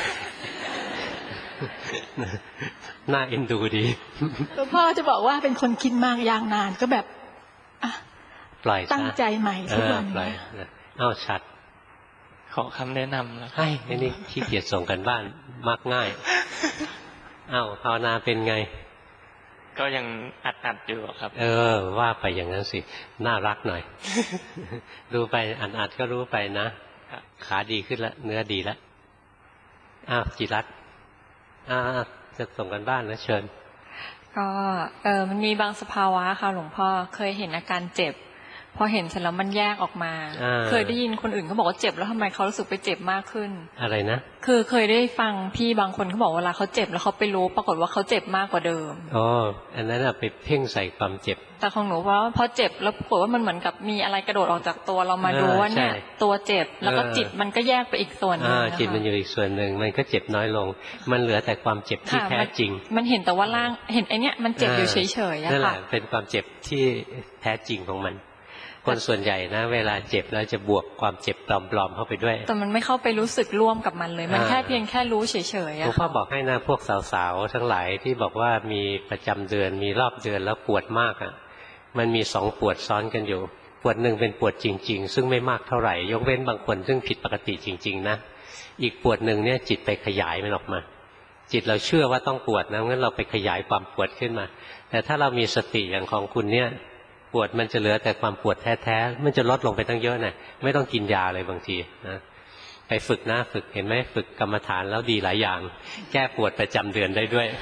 น่าเอ็นดูดีหลวงพ่อจะบอกว่าเป็นคนคิดมากยางนานก็แบบปล่อยตั้งใจใหม่ทุกวันปล่อยอ้าวชัดขอคำแนะนำแล้วให้ไอ้นี่ขี้เกียจส่งกันบ้านมากง่ายอ้าวภาวนาเป็นไงก็ยังอัดอัดอยู่ครับเออว่าไปอย่างนั้นสิน่ารักหน่อยดูไปอัดอัดก็รู้ไปนะขาดีขึ้นแล้วเนื้อดีแล้วอ้าวจิรัตน์อ่าจะส่งกันบ้านนะเชิญก็เออมันมีบางสภาวะค่ะหลวงพ่อเคยเห็นอาการเจ็บพอเห็นเสร็จแล้วมันแยกออกมาเคยได้ยินคนอื่นเขาบอกว่าเจ็บแล้วทำไมเขารู้สึกไปเจ็บมากขึ้นอะไรนะคือเคยได้ฟังพี่บางคนเขาบอกเวลาเขาเจ็บแล้วเขาไปรู้ปรากฏว่าเขาเจ็บมากกว่าเดิมอ๋ออันนั้นอะไปเพ่งใส่ความเจ็บแต่ของหนูว่าพอเจ็บแล้วปรากฏว่ามันเหมือนกับมีอะไรกระโดดออกจากตัวเรามาดูว่าเนี่ยตัวเจ็บแล้วก็จิตมันก็แยกไปอีกส่วนนึงจิตมันอยู่อีกส่วนหนึ่งมันก็เจ็บน้อยลงมันเหลือแต่ความเจ็บที่แท้จริงมันเห็นแต่ว่าล่างเห็นไอเนี้ยมันเจ็บอยู่เฉยๆอะค่ะนั่นแหละเป็นความเจ็บที่แท้จริงของมันคนส่วนใหญ่นะเวลาเจ็บแล้วจะบวกความเจ็บปลอมๆเข้าไปด้วยแต่มันไม่เข้าไปรู้สึกร่วมกับมันเลยมันแค่เพียงแค่รู้เฉยๆอะหลวงพ่อบอกให้นะพวกสาวๆทั้งหลายที่บอกว่ามีประจำเดือนมีรอบเดือนแล้วปวดมากอ่ะมันมีสองปวดซ้อนกันอยู่ปวดหนึ่งเป็นปวดจริงๆซึ่งไม่มากเท่าไหร่ยกเว้นบางคนซึ่งผิดปกติจริงๆนะอีกปวดหนึ่งเนี่ยจิตไปขยายมันออกมาจิตเราเชื่อว่าต้องปวดนะงั้นเราไปขยายความปวดขึ้นมาแต่ถ้าเรามีสติอย่างของคุณเนี่ยปวดมันจะเหลือแต่ความปวดแท้ๆมันจะลดลงไปตั้งเยอะนะไม่ต้องกินยาเลยบางทีนะไปฝึกนะฝึกเห็นไหมฝึกกรรมฐานแล้วดีหลายอย่างแก้ปวดประจำเดือนได้ด้วย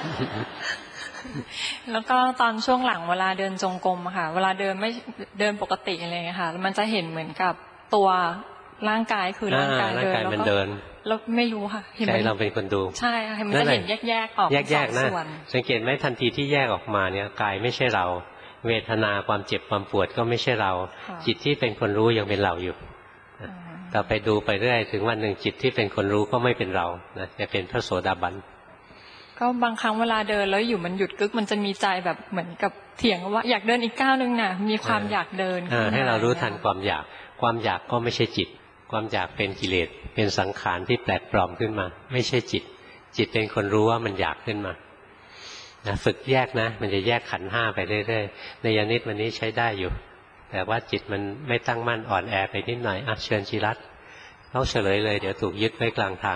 แล้วก็ตอนช่วงหลังเวลาเดินจงกรมค่ะเวลาเดินไม่เดินปกติอะไรเงี้ยค่ะมันจะเห็นเหมือนกับตัวร่างกายคือร่างกายเดินแล้วก็เราไม่รู้ค่ะใจเราเป็นคนดูใช่ค่ะมันจะเห็นแยกๆออกแยกๆนะสังเกตไหมทันทีที่แยกออกมาเนี่ยกายไม่ใช่เราเวทนาความเจ็บความปวดก็ไม่ใช่เราจิตที่เป็นคนรู้ยังเป็นเราอยู่ต่อไปดูไปเรื่อยถึงวันหนึ่งจิตที่เป็นคนรู้ก็ไม่เป็นเรานะจะเป็นพระโสดาบันก็บางครั้งเวลาเดินแล้วอยู่มันหยุดกึกมันจะมีใจแบบเหมือนกับเถียงว่าอยากเดินอีกก้าวนึงน่ะมีความอยากเดินให้เรารู้ทันความอยากความอยากก็ไม่ใช่จิตความอยากเป็นกิเลสเป็นสังขารที่แปลกปลอมขึ้นมาไม่ใช่จิตจิตเป็นคนรู้ว่ามันอยากขึ้นมานะฝึกแยกนะมันจะแยกขันธ์ห้าไปเรื่อยๆในยานิดวันนี้ใช้ได้อยู่แต่ว่าจิตมันไม่ตั้งมั่นอ่อนแอไปนิดหน่อยอ่ะเชิญจิรัตน์เขาเฉลยเลยเดี๋ยวถูกยึดไว้กลางทาง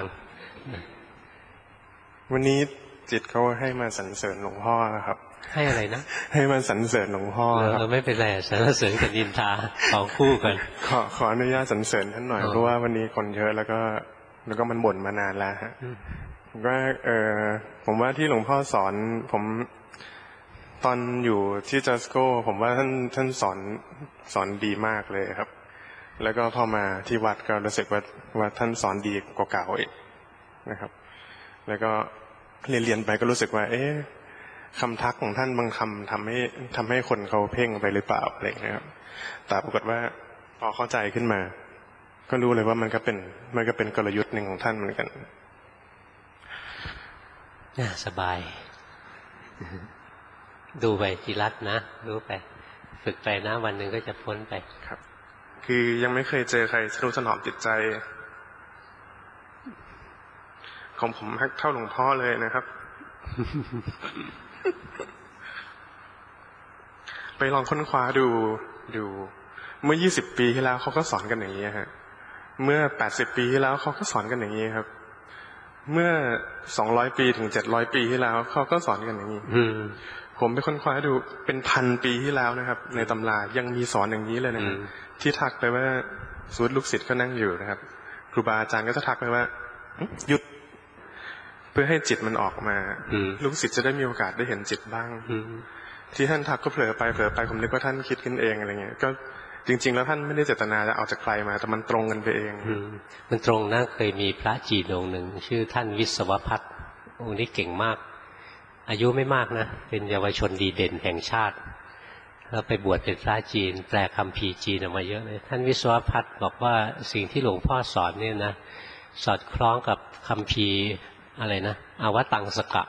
วันนี้จิตเขาให้มาสรรเสริญหลวงพ่อครับให้อะไรนะให้มาสรรเสริญหลวงพ่อครับเออไม่เป็นไรสรรเสริญกับนินทาของคู่กันขอขออนุญาตสรรเสริญท่านหน่อยเพราะว่าวันนี้คนเยอะแล้วก็แล้วก็มันบ่นมานานแล้วฮะผมว่าเออผมว่าที่หลวงพ่อสอนผมตอนอยู่ที่จัสโก้ผมว่าท่านท่านสอนสอนดีมากเลยครับแล้วก็พอมาที่วัดก็รู้สึกว่าว่าท่านสอนดีกว่าเก่าอีกนะครับแล้วก็เรียนเรียนไปก็รู้สึกว่าเอ๊ะคำทักของท่านบางคำทำให้ทำให้คนเขาเพ่งไปหรือเปล่าอะไรอย่างเงี้ยครับแต่ปรากฏว่าพอเข้าใจขึ้นมาก็รู้เลยว่ามันก็เป็นมันก็เป็นกลยุทธ์หนึ่งของท่านเหมือนกันน่าสบายดูไปจิรัตน์นะรู้ไปฝึกไปนะวันหนึ่งก็จะพ้นไปครับคือยังไม่เคยเจอใครสนุถนอมจิตใจของผมเท่าหลวงพ่อเลยนะครับ ไปลองค้นคว้าดูดูเมื่อยี่สิบปีที่แล้วเขาก็สอนกันอย่างนี้ฮะเมื่อแปดสิบปีที่แล้วเขาก็สอนกันอย่างนี้ครับเมื่อสองร้อยปีถึงเจ็ดร้อยปีที่แล้วเขาก็สอนกันอย่างนี้ผมไปค้นคว้าดูเป็นพันปีที่แล้วนะครับในตำรายังมีสอนอย่างนี้เลยนะครับที่ทักไปว่าสูตรลูกศิษย์ก็นั่งอยู่นะครับครูบาอาจารย์ก็จะทักไปว่าหยุดเพื่อให้จิตมันออกมาลูกศิษย์จะได้มีโอกาสได้เห็นจิตบ้างที่ท่านทักก็เผลอไปเผลอไปผมนึกว่าท่านคิดขึ้นเองอะไรเงี้ยก็จริงๆแล้วท่านไม่ได้เจตนาจะเอาจากใครมาแต่มันตรงกันไปเองมันตรงนะเคยมีพระจีนองค์หนึ่งชื่อท่านวิศวพัฒน์องค์นี้เก่งมากอายุไม่มากนะเป็นเยาวชนดีเด่นแห่งชาติแล้วไปบวชเป็นพระจีนแปลคัมภีร์จีนออกมาเยอะเลยท่านวิศวพัฒน์บอกว่าสิ่งที่หลวงพ่อสอนเนี่ยนะสอดคล้องกับคัมภีร์อะไรนะอวตังสกะ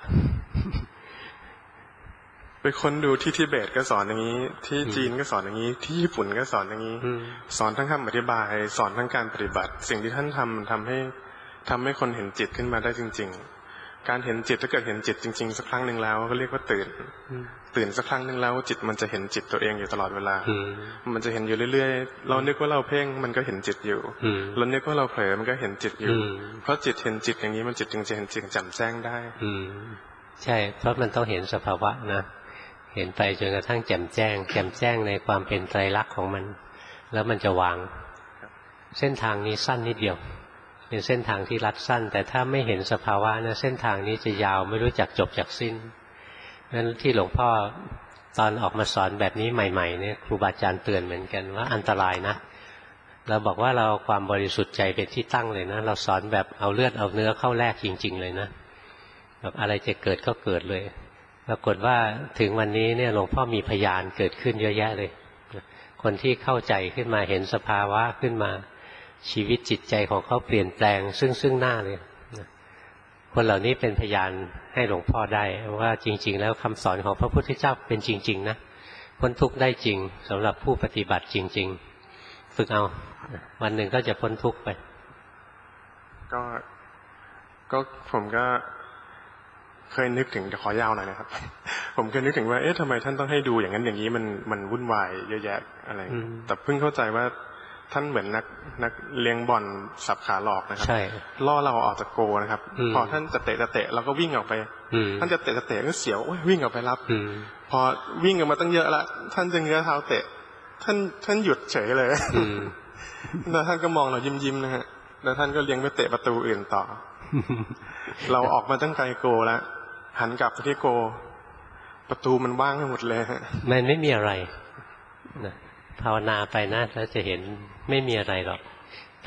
ไปค้นดูที่ทิเบตก็สอนอย่างนี้ที่จีนก็สอนอย่างนี้ที่ญี่ปุ่นก็สอนอย่างนี้สอนทั้งคำอธิบายสอนทั้งการปฏิบัติสิ่งที่ท่านทำทำให้ทำให้คนเห็นจิตขึ้นมาได้จริงๆการเห็นจิตถ้าเกิดเห็นจิตจริงๆสักครั้งหนึ่งแล้วก็เรียกว่าตื่นตื่นสักครั้งหนึ่งแล้วจิตมันจะเห็นจิตตัวเองอยู่ตลอดเวลามันจะเห็นอยู่เรื่อยๆเรานึกว่าเราเพ่งมันก็เห็นจิตอยู่เรานึกว่าเราเผลอมันก็เห็นจิตอยู่เพราะจิตเห็นจิตอย่างนี้มันจิตจึงจะเห็นจิตแจ่มแจ้งได้ใช่เพราะมันต้องเห็นสภาวะนะเห็นไปจนกระทั่งแจ่มแจ้งแจ่มแจ้งในความเป็นไตรลักษณ์ของมันแล้วมันจะวางเส้นทางนี้สั้นนิดเดียวเป็นเส้นทางที่รัดสั้นแต่ถ้าไม่เห็นสภาวะนะเส้นทางนี้จะยาวไม่รู้จักจบจากสิ้นนั้นที่หลวงพ่อตอนออกมาสอนแบบนี้ใหม่ๆเนี่ยครูบาอาจารย์เตือนเหมือนกันว่าอันตรายนะเราบอกว่าเราความบริสุทธิ์ใจเป็นที่ตั้งเลยนะเราสอนแบบเอาเลือดเอาเนื้อเข้าแลกจริงๆเลยนะแบบอะไรจะเกิดก็เกิดเลยปรากฏว่าถึงวันนี้เนี่ยหลวงพ่อมีพยานเกิดขึ้นเยอะแยะเลยคนที่เข้าใจขึ้นมาเห็นสภาวะขึ้นมาชีวิตจิตใจของเขาเปลี่ยนแปลงซึ่งซึ่งหน้าเลยคนเหล่านี้เป็นพยานให้หลวงพ่อได้ว่าจริงๆแล้วคำสอนของพระพุทธเจ้าเป็นจริงๆนะพ้นทุกข์ได้จริงสำหรับผู้ปฏิบัติจริงๆฝึกเอาวันหนึ่งก็จะพ้นทุกข์ไปก็ก็ผมก็เคยนึกถึงจะขอยาวหน่อยนะครับผมเคยนึกถึงว่าเอ๊ะทำไมท่านต้องให้ดูอย่างนั้นอย่างนี้มันมันวุ่นวายเยอะแยะอะไรแต่เพิ่งเข้าใจว่าท่านเหมือนนักนักเลี้ยงบอลสับขาหลอกนะครับล่อเราออกจากโกนะครับพอท่านจะเตะจะเตะเราก็วิ่งออกไปท่านจะเตะจะเตะก็เสียววิ่งออกไปรับพอวิ่งออกมาตั้งเยอะละท่านจะเงื้อเท้าเตะท่านท่านหยุดเฉยเลยแล้วท่านก็มองเรายิ้มยิ้มนะฮะแล้วท่านก็เลี้ยงไปเตะประตูอื่นต่อเราออกมาตั้งไกลโกแล้วหันกลับไปที่โกประตูมันว่างหมดเลยมันไม่มีอะไรนะภาวนาไปนะแล้วจะเห็นไม่มีอะไรหรอกไป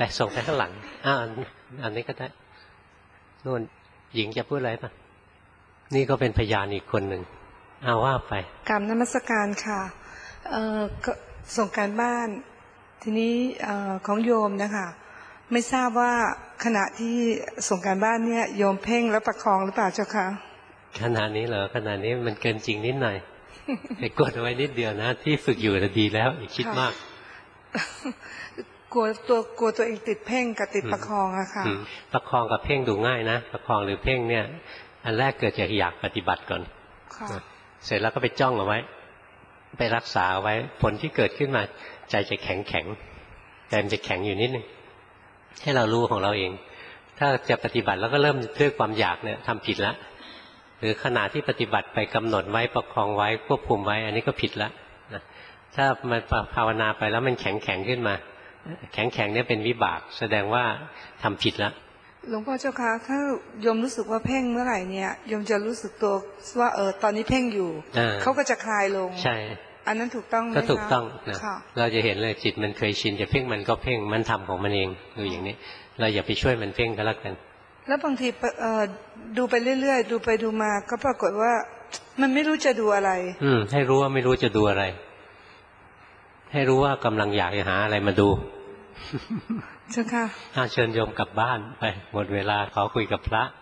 ไปส่งไปข้างหลังอ้าวอันนี้ก็ได้นู่นหญิงจะพูดอะไรป่ะนี่ก็เป็นพยานอีกคนหนึ่งเอาว่าไปกรรมนมัสการค่ะเอ่อส่งการบ้านทีนี้เอ่อของโยมนะคะไม่ทราบว่าขณะที่ส่งการบ้านเนี่ยโยมเพ่งแล้วประคองหรือเปล่าเจ้าคะขณะนี้เหรอขณะนี้มันเกินจริงนิดหน่อยไปกดเอาไว้นิดเดียวนะที่ฝึกอยู่จะดีแล้วอย่าคิดมากกลัวตัวกลัวตัวเองติดเพ่งกับติดประคองอะค่ะประคองกับเพ่งดูง่ายนะประคองหรือเพ่งเนี่ยอันแรกเกิดจากอยากปฏิบัติก่อนเสร็จแล้วก็ไปจ้องเอาไว้ไปรักษาไว้ผลที่เกิดขึ้นมาใจจะแข็งแข็งใจมันจะแข็งอยู่นิดนึงให้เรารู้ของเราเองถ้าจะปฏิบัติแล้วก็เริ่มด้วยความอยากเนี่ยทำผิดแล้วหรือขณะที่ปฏิบัติไปกำหนดไว้ประคองไว้ควบคุมไว้อันนี้ก็ผิดแล้วนะถ้ามันภาวนาไปแล้วมันแข็งแข็งขึ้นมาแข็งแข็งเนี่ยเป็นวิบากแสดงว่าทำผิดแล้วหลวงพ่อเจ้าคะถ้าโยมรู้สึกว่าเพ่งเมื่อไหร่เนี่ยโยมจะรู้สึกตัวว่าเออตอนนี้เพ่งอยู่เขาก็จะคลายลงใช่อันนั้นถูกต้องไหมคะก็ถูกต้องนะเราจะเห็นเลยจิตมันเคยชินจะเพ่งมันก็เพ่งมันทำของมันเองดูอย่างนี้เราอย่าไปช่วยมันเพ่งก็แล้วกันแล้วบางทีดูไปเรื่อยๆดูไปดูมาก็ปรากฏว่ามันไม่รู้จะดูอะไรอืมให้รู้ว่าไม่รู้จะดูอะไรให้รู้ว่ากำลังอยากจะหาอะไรมาดูเจ้าค่ะเชิญโยมกลับบ้านไปหมดเวลาขอคุยกับพระ